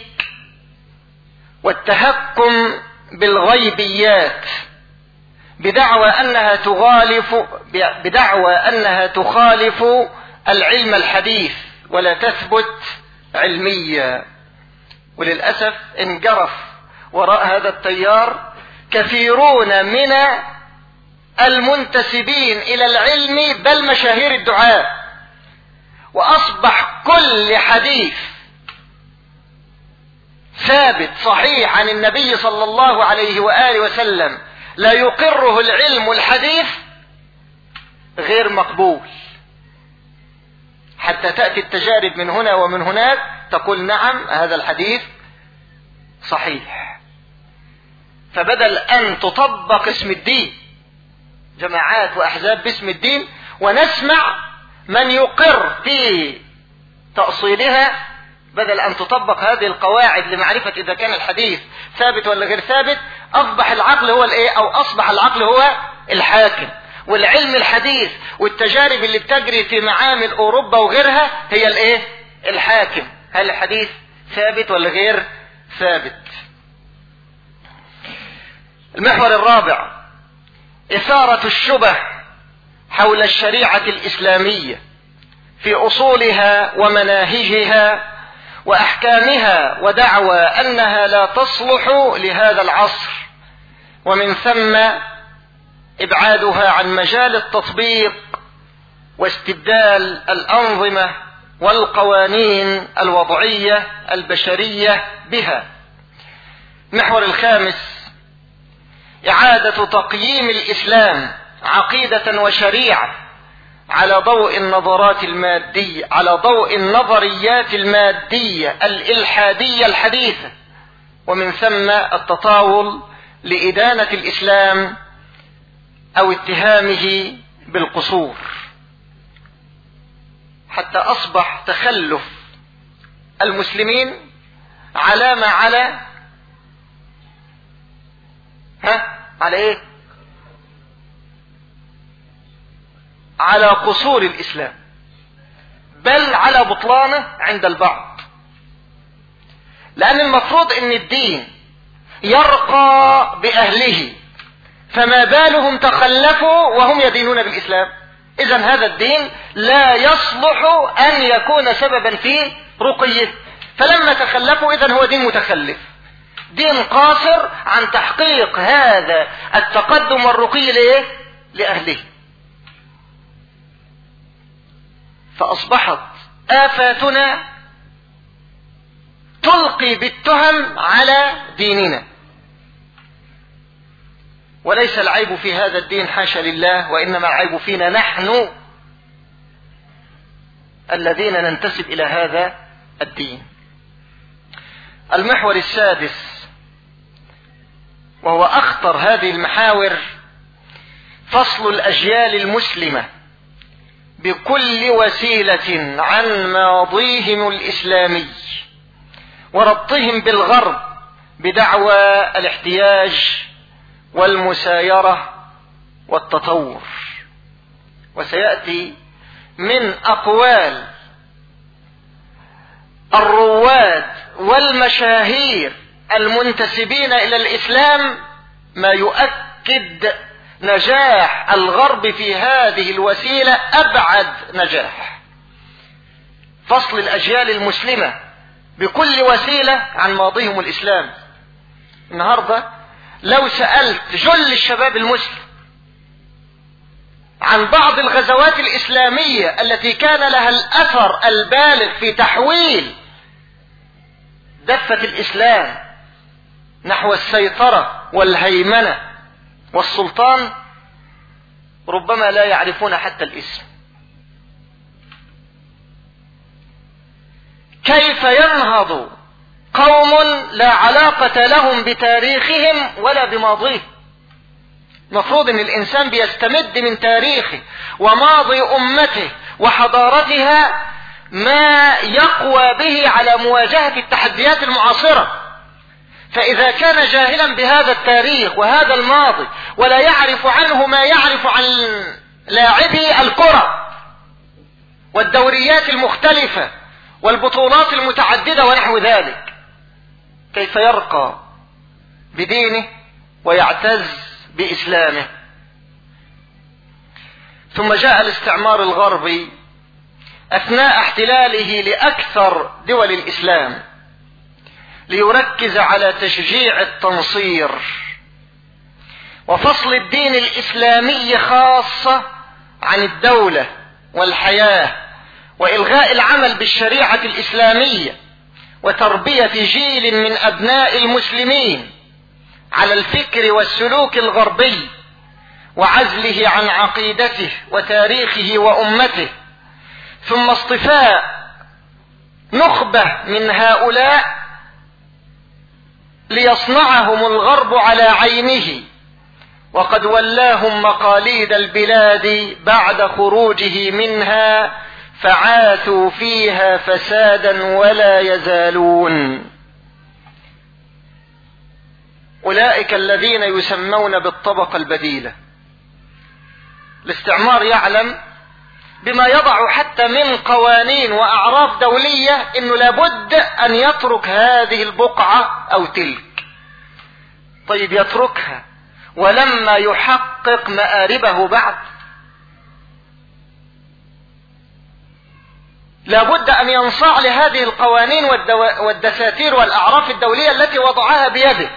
والتهكم بالغيبيات بدعوى أنها تخالف العلم الحديث ولا تثبت علميا. وللأسف انجرف وراء هذا التيار كثيرون من المنتسبين إلى العلم بل مشاهير الدعاء، وأصبح كل حديث ثابت صحيح عن النبي صلى الله عليه وآله وسلم لا يقره العلم الحديث غير مقبول، حتى تأتي التجارب من هنا ومن هناك تقول نعم هذا الحديث صحيح. فبدل أن تطبق اسم الدين جماعات وأحزاب باسم الدين ونسمع من يقر في تأصيلها، بدل أن تطبق هذه القواعد لمعرفة إذا كان الحديث ثابت ولا غير ثابت، أصبح العقل هو الإيه؟ أو أصبح العقل هو الحاكم، والعلم الحديث والتجارب اللي بتجري في معامل أوروبا وغيرها هي الإيه؟ الحاكم. هل الحديث ثابت ولا غير ثابت؟ المحور الرابع إثارة الشبه حول الشريعة الإسلامية في أصولها ومناهجها وأحكامها، ودعوى أنها لا تصلح لهذا العصر، ومن ثم إبعادها عن مجال التطبيق واستبدال الأنظمة والقوانين الوضعية البشرية بها. المحور الخامس إعادة تقييم الإسلام عقيدة وشريعة على ضوء النظريات المادية الإلحادية الحديثة، ومن ثم التطاول لإدانة الإسلام أو اتهامه بالقصور، حتى أصبح تخلف المسلمين علامة على إيه؟ على قصور الإسلام، بل على بطلانه عند البعض. لأن المفروض أن الدين يرقى بأهله، فما بالهم تخلفوا وهم يدينون بالإسلام؟ إذن هذا الدين لا يصلح أن يكون سببا في رقيه، فلما تخلفوا إذن هو دين متخلف، دين قاصر عن تحقيق هذا التقدم والرقي لأهله. فأصبحت آفاتنا تلقي بالتهم على ديننا، وليس العيب في هذا الدين حاشا لله، وإنما العيب فينا نحن الذين ننتسب إلى هذا الدين. المحور السادس وهو أخطر هذه المحاور: فصل الأجيال المسلمة بكل وسيلة عن ماضيهم الإسلامي وربطهم بالغرب بدعوى الاحتياج والمسايرة والتطور. وسيأتي من أقوال الرواد والمشاهير المنتسبين إلى الإسلام ما يؤكد نجاح الغرب في هذه الوسيلة أبعد نجاح: فصل الأجيال المسلمة بكل وسيلة عن ماضيهم الإسلام. النهاردة لو سألت جل الشباب المسلم عن بعض الغزوات الإسلامية التي كان لها الأثر البالغ في تحويل دفة الإسلام نحو السيطرة والهيمنة والسلطان، ربما لا يعرفون حتى الاسم. كيف ينهض قوم لا علاقة لهم بتاريخهم ولا بماضيه؟ مفروض ان الانسان بيستمد من تاريخه وماضي امته وحضارتها ما يقوى به على مواجهة التحديات المعاصرة. فإذا كان جاهلا بهذا التاريخ وهذا الماضي ولا يعرف عنه ما يعرف عن لاعبي الكرة والدوريات المختلفة والبطولات المتعددة ونحو ذلك، كيف يرقى بدينه ويعتز بإسلامه؟ ثم جاء الاستعمار الغربي أثناء احتلاله لأكثر دول الإسلام ليركز على تشجيع التنصير وفصل الدين الإسلامي خاصة عن الدولة والحياة، وإلغاء العمل بالشريعة الإسلامية، وتربية جيل من أبناء المسلمين على الفكر والسلوك الغربي وعزله عن عقيدته وتاريخه وأمته، ثم اصطفاء نخبة من هؤلاء ليصنعهم الغرب على عينه، وقد ولاهم مقاليد البلاد بعد خروجه منها فعاثوا فيها فسادا ولا يزالون. أولئك الذين يسمون بالطبقة البديلة. الاستعمار يعلم بما يضع حتى من قوانين وأعراف دولية إنه لابد أن يترك هذه البقعة أو تلك. طيب يتركها ولما يحقق مآربه بعد؟ لابد أن ينصاع لهذه القوانين والدساتير والأعراف الدولية التي وضعها بيده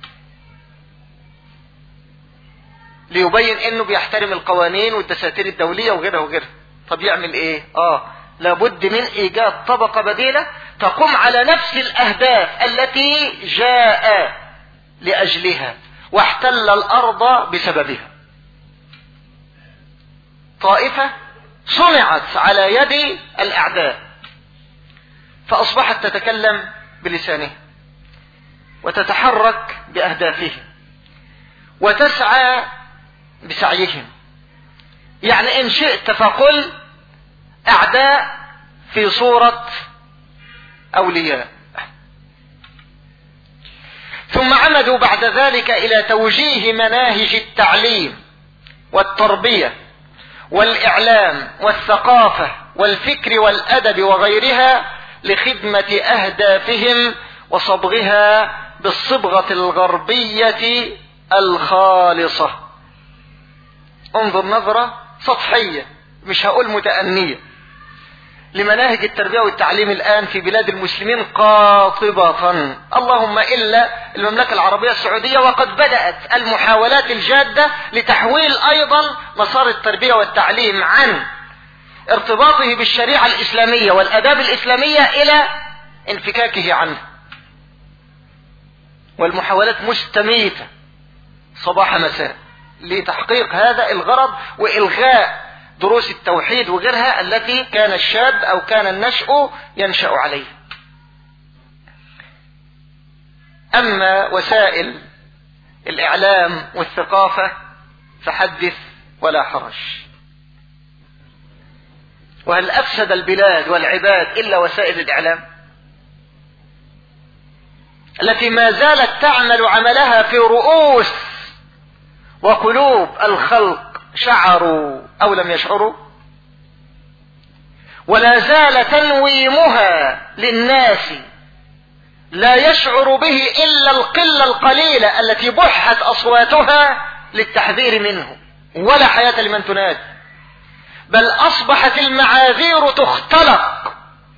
ليبين إنه بيحترم القوانين والدساتير الدولية وغيرها وغيرها. طب يعمل إيه؟ لابد من إيجاد طبقة بديلة تقوم على نفس الأهداف التي جاء لأجلها واحتل الأرض بسببها. طائفة صنعت على يد الأعداء فأصبحت تتكلم بلسانه وتتحرك بأهدافهم وتسعى بسعيهم. يعني إن شئت فقل أعداء في صورة أولياء. ثم عمدوا بعد ذلك إلى توجيه مناهج التعليم والتربية والإعلام والثقافة والفكر والأدب وغيرها لخدمة أهدافهم وصبغها بالصبغة الغربية الخالصة. انظر نظرة سطحية مش هقول متأنية لمناهج التربية والتعليم الآن في بلاد المسلمين قاطبة، اللهم إلا المملكة العربية السعودية، وقد بدأت المحاولات الجادة لتحويل أيضا مسار التربية والتعليم عن ارتباطه بالشريعة الإسلامية والآداب الإسلامية إلى انفكاكه عنه، والمحاولات مستميتة صباح مساء. لتحقيق هذا الغرض وإلغاء دروس التوحيد وغيرها التي كان الشاب أو كان النشء ينشأ عليه. أما وسائل الإعلام والثقافة فحدث ولا حرج. وهل أفسد البلاد والعباد إلا وسائل الإعلام التي ما زالت تعمل عملها في رؤوس وقلوب الخلق، شعروا أو لم يشعروا، ولا زال تنويمها للناس لا يشعر به إلا القلة القليلة التي بحت أصواتها للتحذير منه، ولا حياة لمن تنادي، بل أصبحت المعاذير تختلق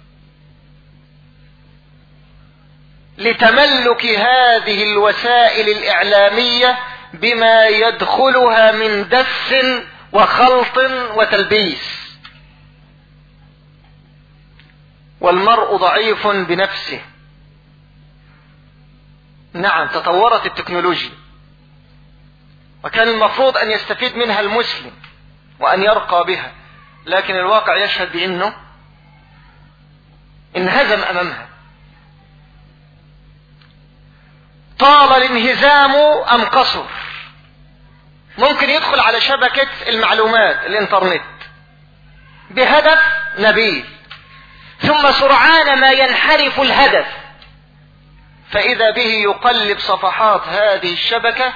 لتملك هذه الوسائل الإعلامية بما يدخلها من دس وخلط وتلبيس. والمرء ضعيف بنفسه. نعم تطورت التكنولوجيا وكان المفروض أن يستفيد منها المسلم وأن يرقى بها، لكن الواقع يشهد بأنه انهزم أمامها. طال الانهزام أم قصر. ممكن يدخل على شبكة المعلومات الانترنت بهدف نبيل، ثم سرعان ما ينحرف الهدف فإذا به يقلب صفحات هذه الشبكة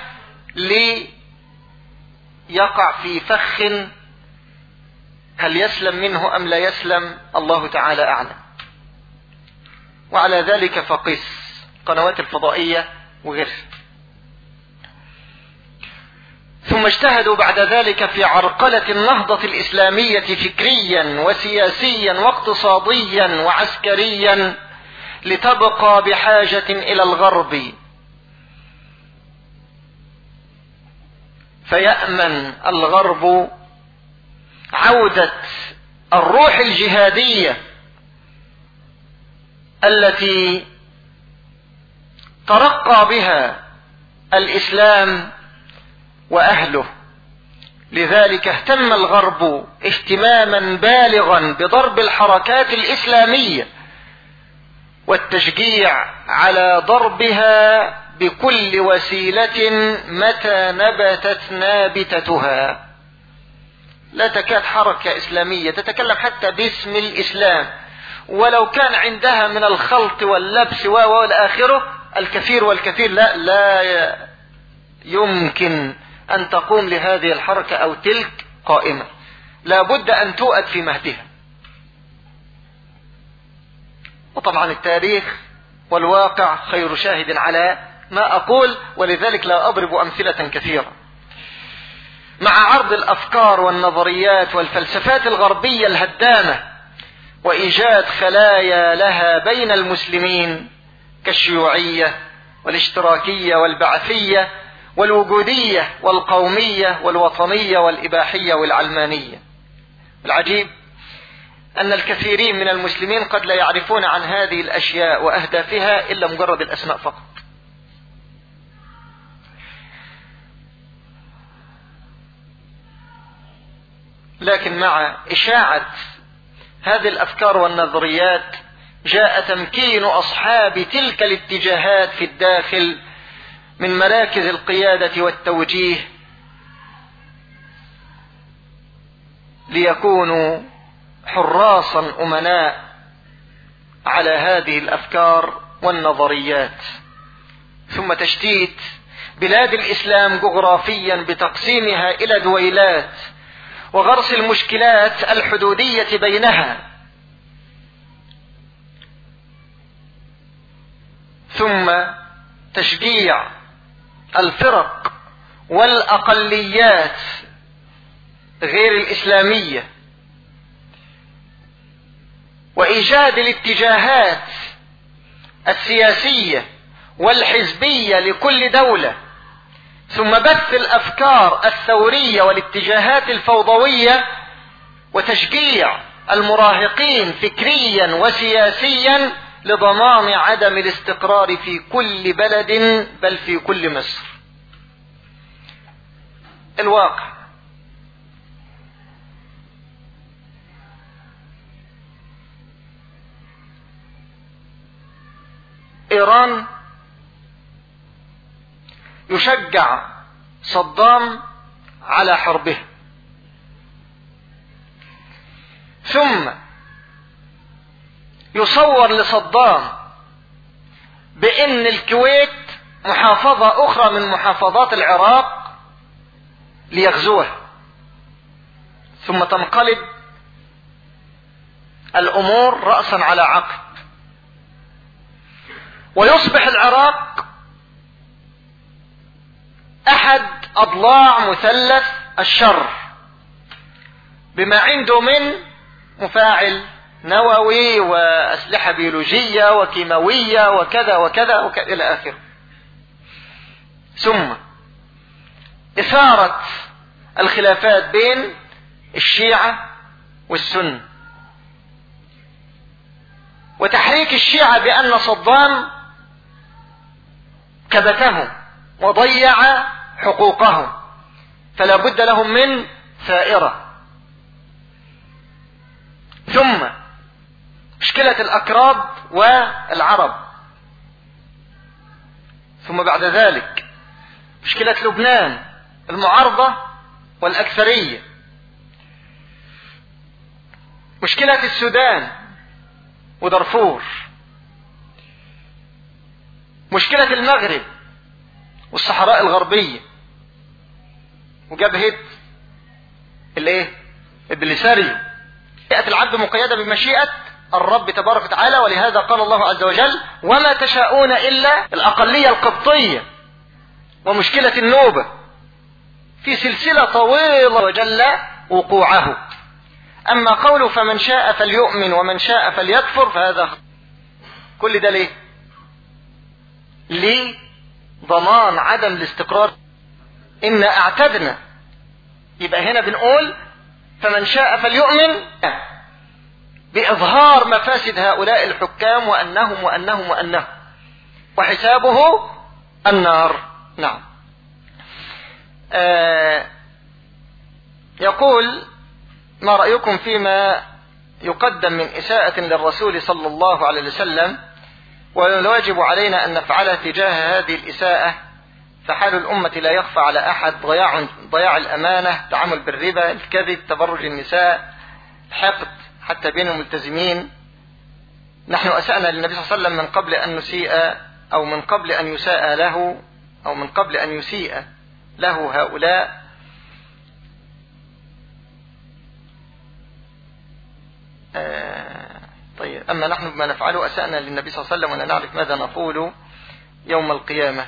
ليقع في فخ هل يسلم منه أم لا يسلم الله تعالى أعلم. وعلى ذلك فقس قنوات الفضائية وغيرها. ثم اجتهدوا بعد ذلك في عرقلة النهضة الإسلامية فكريا وسياسيا واقتصاديا وعسكريا لتبقى بحاجة إلى الغرب، فيأمن الغرب عودة الروح الجهادية التي ترقى بها الإسلام وأهله. لذلك اهتم الغرب اهتماما بالغا بضرب الحركات الإسلامية والتشجيع على ضربها بكل وسيلة متى نبتت نابتتها. لا تكاد حركة إسلامية تتكلم حتى باسم الإسلام ولو كان عندها من الخلط واللبس والآخره الكثير والكثير لا يمكن أن تقوم لهذه الحركة أو تلك قائمة، لا بد أن تؤد في مهدها. وطبعا التاريخ والواقع خير شاهد على ما أقول، ولذلك لا أضرب أمثلة كثيرة. مع عرض الأفكار والنظريات والفلسفات الغربية الهدامة وإيجاد خلايا لها بين المسلمين كالشيوعية والاشتراكية والبعثية والوجودية والقومية والوطنية والإباحية والعلمانية. العجيب أن الكثيرين من المسلمين قد لا يعرفون عن هذه الأشياء وأهدافها إلا مجرد الأسماء فقط. لكن مع إشاعة هذه الأفكار والنظريات جاء تمكين أصحاب تلك الاتجاهات في الداخل من مراكز القيادة والتوجيه ليكونوا حراسا أمناء على هذه الأفكار والنظريات. ثم تشتيت بلاد الإسلام جغرافيا بتقسيمها إلى دويلات وغرس المشكلات الحدودية بينها، ثم تشجيع الفرق والأقليات غير الإسلامية وإيجاد الاتجاهات السياسية والحزبية لكل دولة، ثم بث الأفكار الثورية والاتجاهات الفوضوية وتشجيع المراهقين فكريا وسياسيا لضمان عدم الاستقرار في كل بلد بل في كل مصر. الواقع. إيران يشجع صدام على حربه، ثم يصور لصدام بأن الكويت محافظة أخرى من محافظات العراق ليغزوها، ثم تنقلب الأمور رأسا على عقب، ويصبح العراق أحد أضلاع مثلث الشر بما عنده من مفاعل نووي وأسلحة بيولوجية وكيماوية وكذا وكذا إلى آخره. ثم إثارة الخلافات بين الشيعة والسنة، وتحريك الشيعة بأن صدام كبتهم وضيع حقوقهم فلا بد لهم من ثائرة. ثم مشكلة الأكراد والعرب، ثم بعد ذلك مشكلة لبنان المعارضة والأكثرية، مشكلة السودان ودارفور، مشكلة المغرب والصحراء الغربية وجبهة البليساريو. مشيئة العبد مقيدة بمشيئة الرب تبارك وتعالى، ولهذا قال الله عز وجل: وما تشاءون إلا الأقلية القبطية ومشكلة النوبة، في سلسلة طويلة وجل وقوعه. أما قوله فمن شاء فليؤمن ومن شاء فليكفر فهذا كل ده ليه؟ لضمان عدم الاستقرار. إن أعتدنا، يبقى هنا بنقول فمن شاء فليؤمن بإظهار مفاسد هؤلاء الحكام وأنهم وحسابه النار. نعم. يقول: ما رأيكم فيما يقدم من إساءة للرسول صلى الله عليه وسلم، والواجب علينا أن نفعلها تجاه هذه الإساءة، فحال الأمة لا يخفى على أحد: ضياع الأمانة، تعامل بالربا، الكذب، تبرج النساء، الحقد حتى بين الملتزمين. نحن أسأنا للنبي صلى الله عليه وسلم من قبل أن نسيء أو من قبل أن يساء له أو من قبل أن يسيء له هؤلاء. طيب، أما نحن بما نفعله أسأنا للنبي صلى الله عليه وسلم ولا نعرف ماذا نقول يوم القيامة.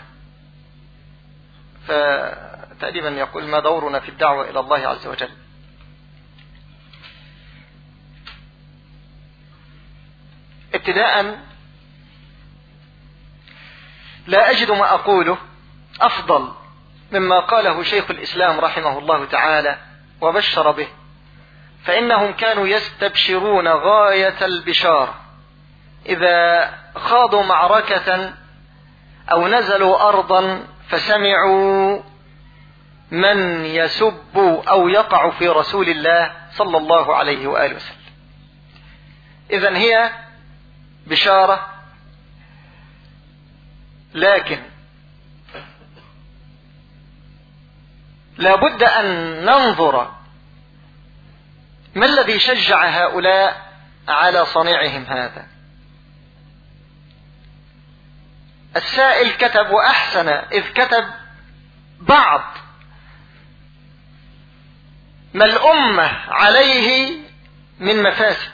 فتقريبا يقول: ما دورنا في الدعوة إلى الله عز وجل. ابتداء لا أجد ما أقوله أفضل مما قاله شيخ الإسلام رحمه الله تعالى وبشر به، فإنهم كانوا يستبشرون غاية البشارة إذا خاضوا معركة أو نزلوا أرضا فسمعوا من يسب أو يقع في رسول الله صلى الله عليه وآله وسلم. إذن هي بشارة، لكن لا بد أن ننظر ما الذي شجع هؤلاء على صنيعهم هذا. السائل كتب وأحسن إذ كتب: بعض ما الأمة عليه من مفاسد،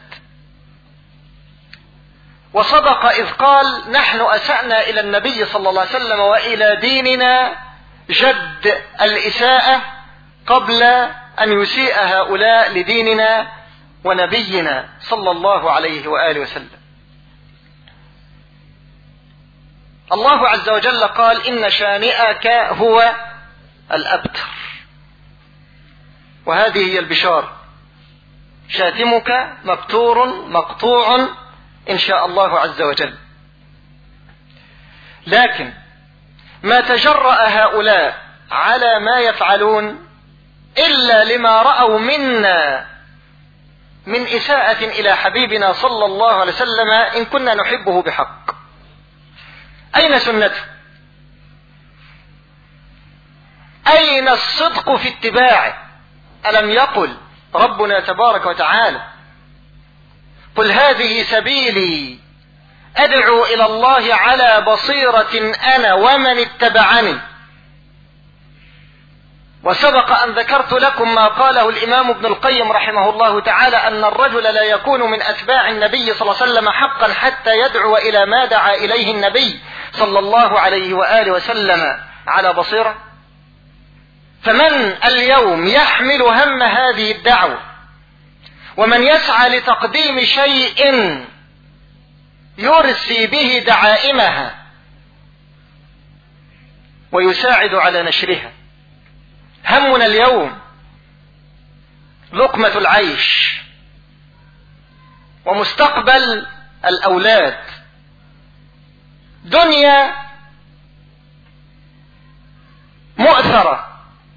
وصدق إذ قال: نحن أسأنا إلى النبي صلى الله عليه وسلم وإلى ديننا جد الإساءة قبل أن يسيء هؤلاء لديننا ونبينا صلى الله عليه وآله وسلم. الله عز وجل قال: إن شانئك هو الأبتر، وهذه هي البشارة: شاتمك مبتور مقطوع إن شاء الله عز وجل. لكن ما تجرأ هؤلاء على ما يفعلون إلا لما رأوا منا من إساءة إلى حبيبنا صلى الله عليه وسلم إن كنا نحبه بحق. أين سنته؟ أين الصدق في اتباعه؟ ألم يقل ربنا تبارك وتعالى قل هذه سبيلي أدعو إلى الله على بصيرة أنا ومن اتبعني. وسبق أن ذكرت لكم ما قاله الإمام ابن القيم رحمه الله تعالى أن الرجل لا يكون من أتباع النبي صلى الله عليه وسلم حقا حتى يدعو إلى ما دعا إليه النبي صلى الله عليه وآله وسلم على بصيرة. فمن اليوم يحمل هم هذه الدعوة ومن يسعى لتقديم شيء يرسي به دعائمها ويساعد على نشرها. همنا اليوم لقمة العيش ومستقبل الأولاد، دنيا مؤثرة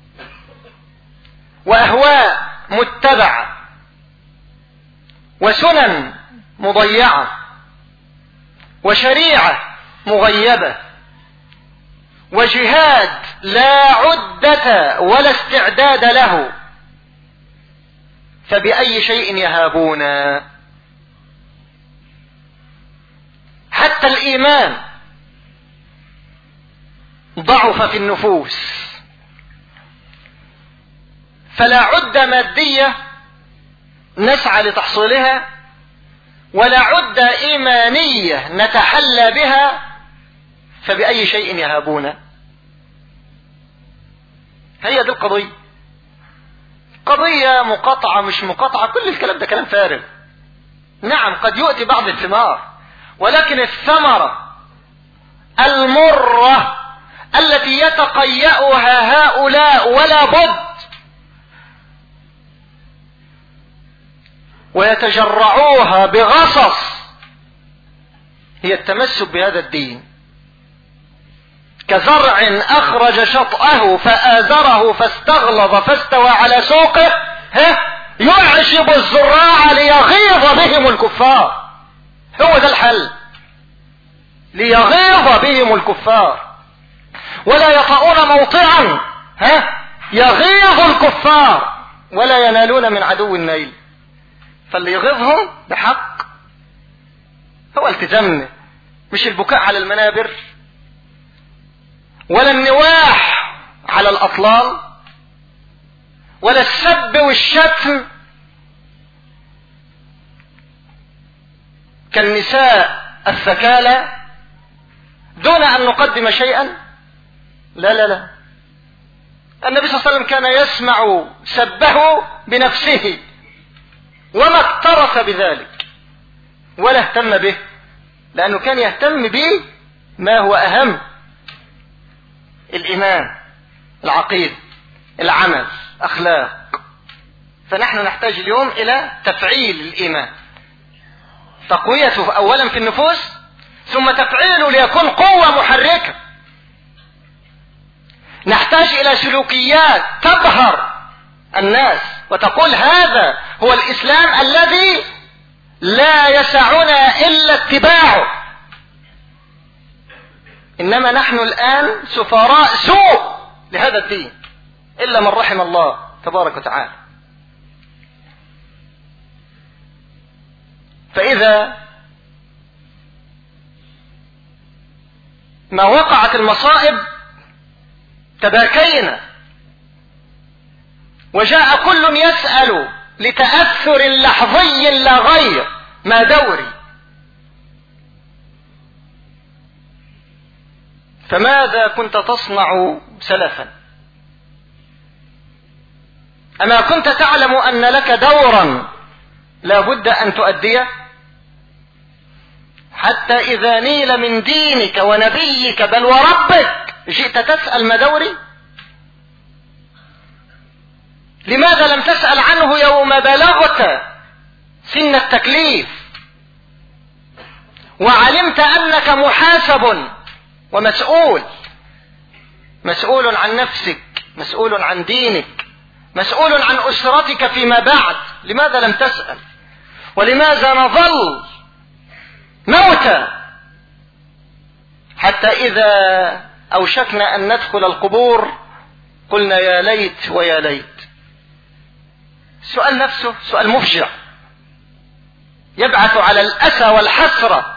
وأهواء متبعة وسنن مضيعة وشريعة مغيبة وجهاد لا عدة ولا استعداد له. فبأي شيء يهابون؟ حتى الإيمان ضعف في النفوس، فلا عدة مادية نسعى لتحصيلها ولا عدة إيمانية نتحلى بها. فبأي شيء يهابون؟ هي دي القضية. قضية مقاطعة مش مقاطعة، كل الكلام ده كلام فارغ. نعم قد يؤتي بعض الثمار، ولكن الثمرة المرة التي يتقيأها هؤلاء ولا بد ويتجرعوها بغصص هي التمسك بهذا الدين. كزرع أخرج شطأه فآزره فاستغلظ فاستوى على سوقه يعشب الزراع ليغيظ بهم الكفار. هو ده الحل، ليغيظ بهم الكفار، ولا يطؤون موطئا يغيظ الكفار ولا ينالون من عدو النيل. فاللي يغيظهم بحق هو التزامنا، مش البكاء على المنابر ولا النواح على الأطلال ولا السب والشتم كالنساء الثكالى دون أن نقدم شيئا. لا لا لا، النبي صلى الله عليه وسلم كان يسمع سبه بنفسه وما اكترث بذلك ولا اهتم به، لأنه كان يهتم به ما هو أهم: الإيمان، العقيدة، العمل، أخلاق. فنحن نحتاج اليوم إلى تفعيل الإيمان، تقويته أولا في النفوس ثم تفعيله ليكون قوة محركة. نحتاج إلى سلوكيات تبهر الناس وتقول هذا هو الإسلام الذي لا يسعنا إلا اتباعه. إنما نحن الآن سفراء سوء لهذا الدين إلا من رحم الله تبارك وتعالى. فإذا ما وقعت المصائب تباكينا وجاء كل يسأل لتأثر لحظي لا غير: ما دوري؟ فماذا كنت تصنع سلفا؟ أما كنت تعلم أن لك دورا لا بد أن تؤديه؟ حتى إذا نيل من دينك ونبيك بل وربك جئت تسأل ما دوري؟ لماذا لم تسأل عنه يوم بلغت سن التكليف وعلمت أنك محاسب ومسؤول، مسؤول عن نفسك، مسؤول عن دينك، مسؤول عن أسرتك فيما بعد. لماذا لم تسأل؟ ولماذا نظل موتى حتى إذا أوشكنا أن ندخل القبور قلنا يا ليت ويا ليت؟ السؤال نفسه سؤال مفجع يبعث على الأسى والحسرة.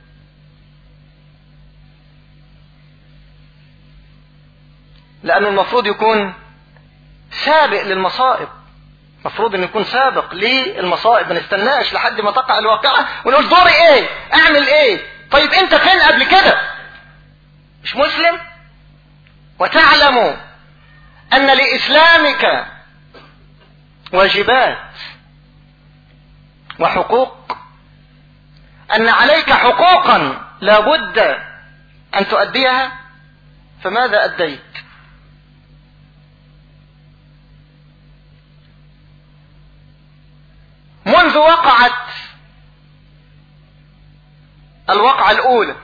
لأنه المفروض يكون سابق للمصائب، المفروض أن يكون سابق للمصائب، ما نستناش لحد ما تقع الواقعة ونقول دوري ايه، اعمل ايه. طيب انت فين قبل كده؟ مش مسلم وتعلم أن لإسلامك واجبات وحقوق، أن عليك حقوقا لا بد أن تؤديها، فماذا أديت؟ منذ وقعت الوقعة الأولى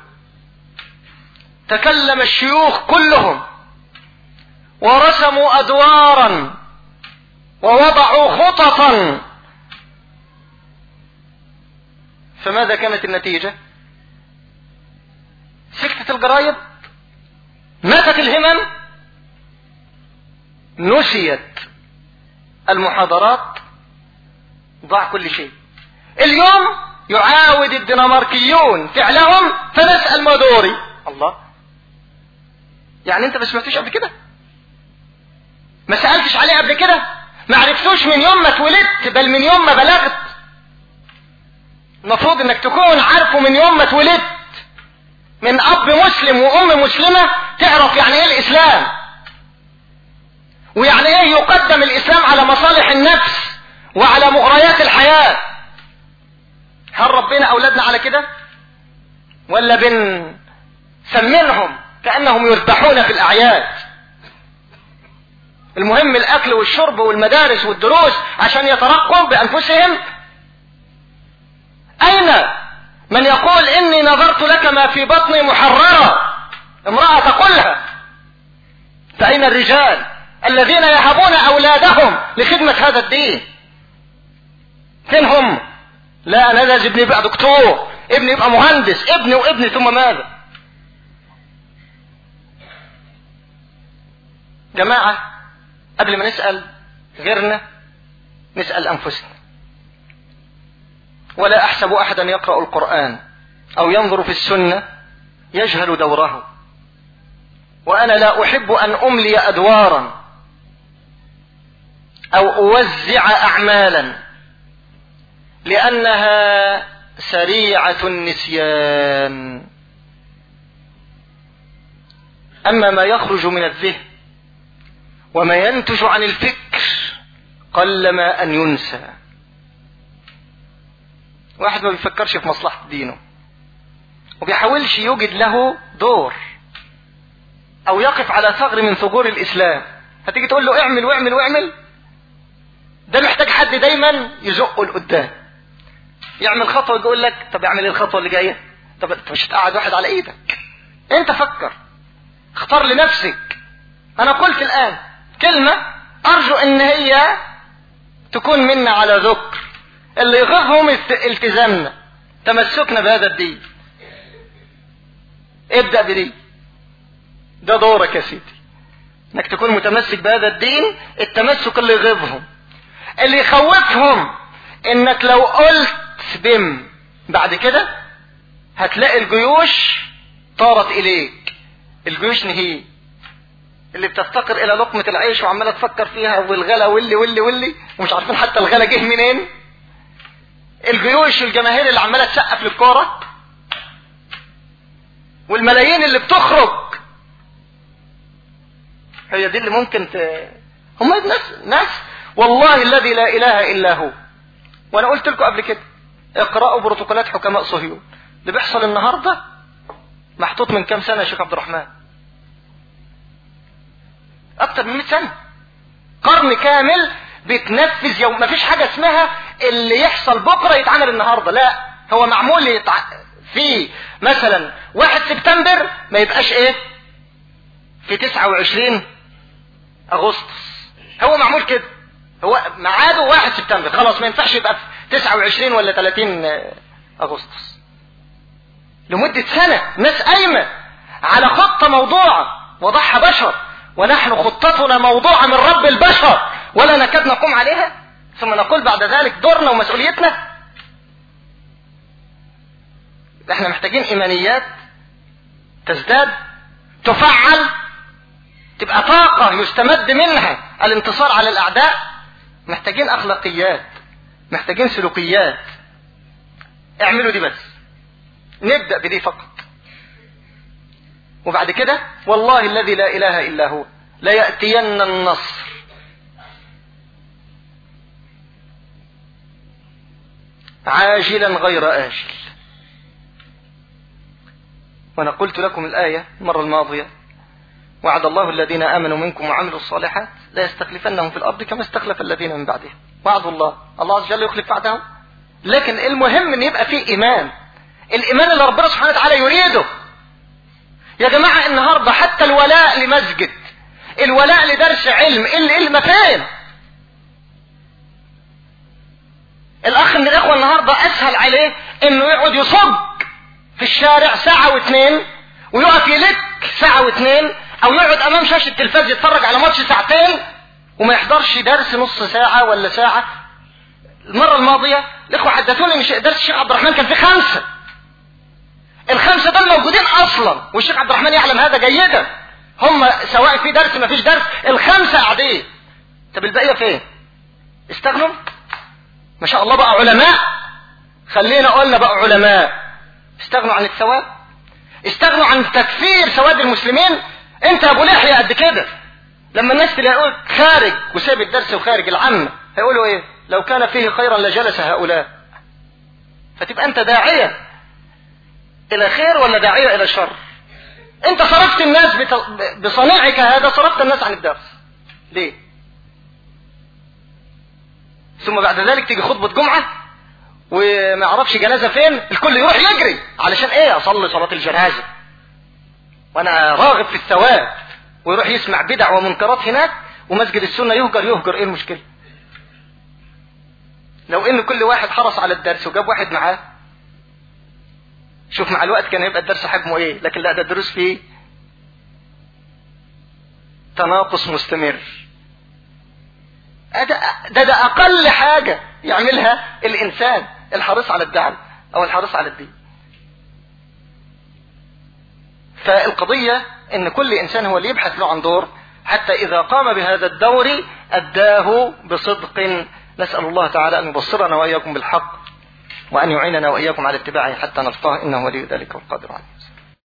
تكلم الشيوخ كلهم ورسموا أدوارا ووضعوا خططا، فماذا كانت النتيجة؟ سكتت الجرايد، ماتت الهمم، نسيت المحاضرات، ضاع كل شيء. اليوم يعاود الدنماركيون فعلهم فنسأل ما دوري. الله، يعني انت ما سمعتوش قبل كده؟ ما سألتش عليه قبل كده؟ ما عرفتوش من يوم ما اتولدت، بل من يوم ما بلغت. المفروض انك تكون عارفه من يوم ما اتولدت، من اب مسلم وام مسلمة، تعرف يعني ايه الاسلام، ويعني ايه يقدم الاسلام على مصالح النفس وعلى مغريات الحياة. هل ربنا اولادنا على كده؟ ولا بنسمنهم كأنهم يذبحون في الاعياد؟ المهم الاكل والشرب والمدارس والدروس عشان يترقوا بانفسهم. اين من يقول اني نظرت لك ما في بطني محررة؟ امرأة تقولها. فاين الرجال الذين يهبون اولادهم لخدمة هذا الدين؟ فين هم؟ لا، انا لازم ابني يبقى دكتور، ابني يبقى مهندس، ابني وابني، ثم ماذا؟ جماعة، قبل ما نسأل غيرنا نسأل أنفسنا. ولا أحسب أحدا يقرأ القرآن أو ينظر في السنة يجهل دوره، وأنا لا أحب أن أملي أدوارا أو أوزع أعمالا لأنها سريعة النسيان. أما ما يخرج من الذهن وما ينتج عن الفكر قلما أن ينسى. واحد ما بيفكرش في مصلحة دينه وبيحاولش يوجد له دور أو يقف على ثغر من ثغور الإسلام، هتيجي تقول له اعمل واعمل واعمل، ده محتاج حد دايما يزقه لقدام، يعمل خطوة يقول لك طب اعمل ايه الخطوة اللي جاية؟ طب انت مش هتقعد واحد على ايدك، انت فكر، اختار لنفسك. انا قلت الان كلمة ارجو ان هي تكون منا على ذكر، اللي يغضهم التزامنا، تمسكنا بهذا الدين. ابدأ بدي، ده دورك يا سيدي، انك تكون متمسك بهذا الدين. التمسك اللي يغضهم، اللي يخوفهم انك لو قلت بم بعد كده هتلاقي الجيوش طارت اليك. الجيوش نهي اللي بتفتقر الى لقمة العيش وعمالة تفكر فيها، والغلا واللي ومش عارفين حتى الغلا جه منين. الجيوش والجماهير اللي عمالة تسقف للكورة، والملايين اللي بتخرج، هي دي اللي ممكن هم ناس والله الذي لا اله الا هو. وانا قلت لكم قبل كده اقرأوا بروتوكولات حكماء صهيون. اللي بيحصل النهاردة محطوط من كام سنة يا شيخ عبد الرحمن؟ اكتر من 100 سنة، قرن كامل بيتنفذ يوم. ما فيش حاجة اسمها اللي يحصل بكرة يتعمل النهاردة، لا، هو معمول في مثلا 1 سبتمبر ما يبقاش ايه في 29 اغسطس، هو معمول كده. هو ميعاده 1 سبتمبر، خلاص ما ينفعش يبقى في 29 ولا 30 أغسطس. لمدة سنة ناس قايمة على خطة موضوعة وضعها بشر، ونحن خطتنا موضوعة من رب البشر ولا نكاد نقوم عليها، ثم نقول بعد ذلك دورنا ومسؤوليتنا. احنا محتاجين إيمانيات تزداد، تفعل، تبقى طاقة يستمد منها الانتصار على الأعداء. محتاجين أخلاقيات، محتاجين سلوكيات. اعملوا دي بس، نبدأ بدي فقط، وبعد كده والله الذي لا إله إلا هو ليأتين النصر. عاجلا غير آجل. وأنا قلت لكم الآية المرة الماضية: وعد الله الذين آمنوا منكم وعملوا الصالحات لا يستخلفنهم في الأرض كما استخلف الذين من بعدهم. وعد الله عز وجل يخلف وعده، لكن المهم أن يبقى فيه إيمان، الإيمان اللي ربنا سبحانه وتعالى يريده. يا جماعة النهاردة حتى الولاء لمسجد، الولاء لدرس علم، العلم فين؟ الأخ من الإخوة النهاردة أسهل عليه أنه يقعد يصب في الشارع ساعة واثنين، ويقف يلك ساعة واثنين، أو يقعد أمام شاشة التلفاز يتفرج على ماتش ساعتين وما يحضرش درس نص ساعة ولا ساعة. المرة الماضية الإخوة حدثوني أن درس الشيخ عبد الرحمن كان فيه 5. ال5 دول موجودين أصلا، والشيخ عبد الرحمن يعلم هذا جيدا. هم سواء في درس ما فيش درس ال5 قاعدين. طب البقية فين؟ استغنوا؟ ما شاء الله بقى علماء. خلينا قلنا بقى علماء. استغنوا عن الثواب، استغنوا عن تكفير سواد المسلمين. انت يا ابو لحية قد كده، لما الناس تلاقوك خارج وساب الدرس وخارج العامة هيقولوا ايه؟ لو كان فيه خيرا لجلس هؤلاء. فتبقى انت داعية الى خير ولا داعية الى شر؟ انت صرفت الناس بصنيعك هذا، صرفت الناس عن الدرس. ليه؟ ثم بعد ذلك تيجي خطبة جمعة وما يعرفش جنازة فين، الكل يروح يجري علشان ايه؟ اصلي صلاة الجنازة وانا راغب في الثواب، ويروح يسمع بدع ومنكرات هناك، ومسجد السنة يهجر. ايه المشكلة؟ لو ان كل واحد حرص على الدرس وجاب واحد معاه، شوف مع الوقت كان يبقى الدرس حجمه ايه. لكن لا، ده الدروس فيه تناقص مستمر. ده اقل حاجة يعملها الانسان الحريص على الدعم او الحريص على الدين. فالقضية ان كل انسان هو اللي يبحث له عن دور، حتى اذا قام بهذا الدور اداه بصدق. نسأل الله تعالى ان يبصرنا واياكم بالحق، وان يعيننا واياكم على اتباعه حتى نلقاه، انه ولي ذلك والقادر عليه.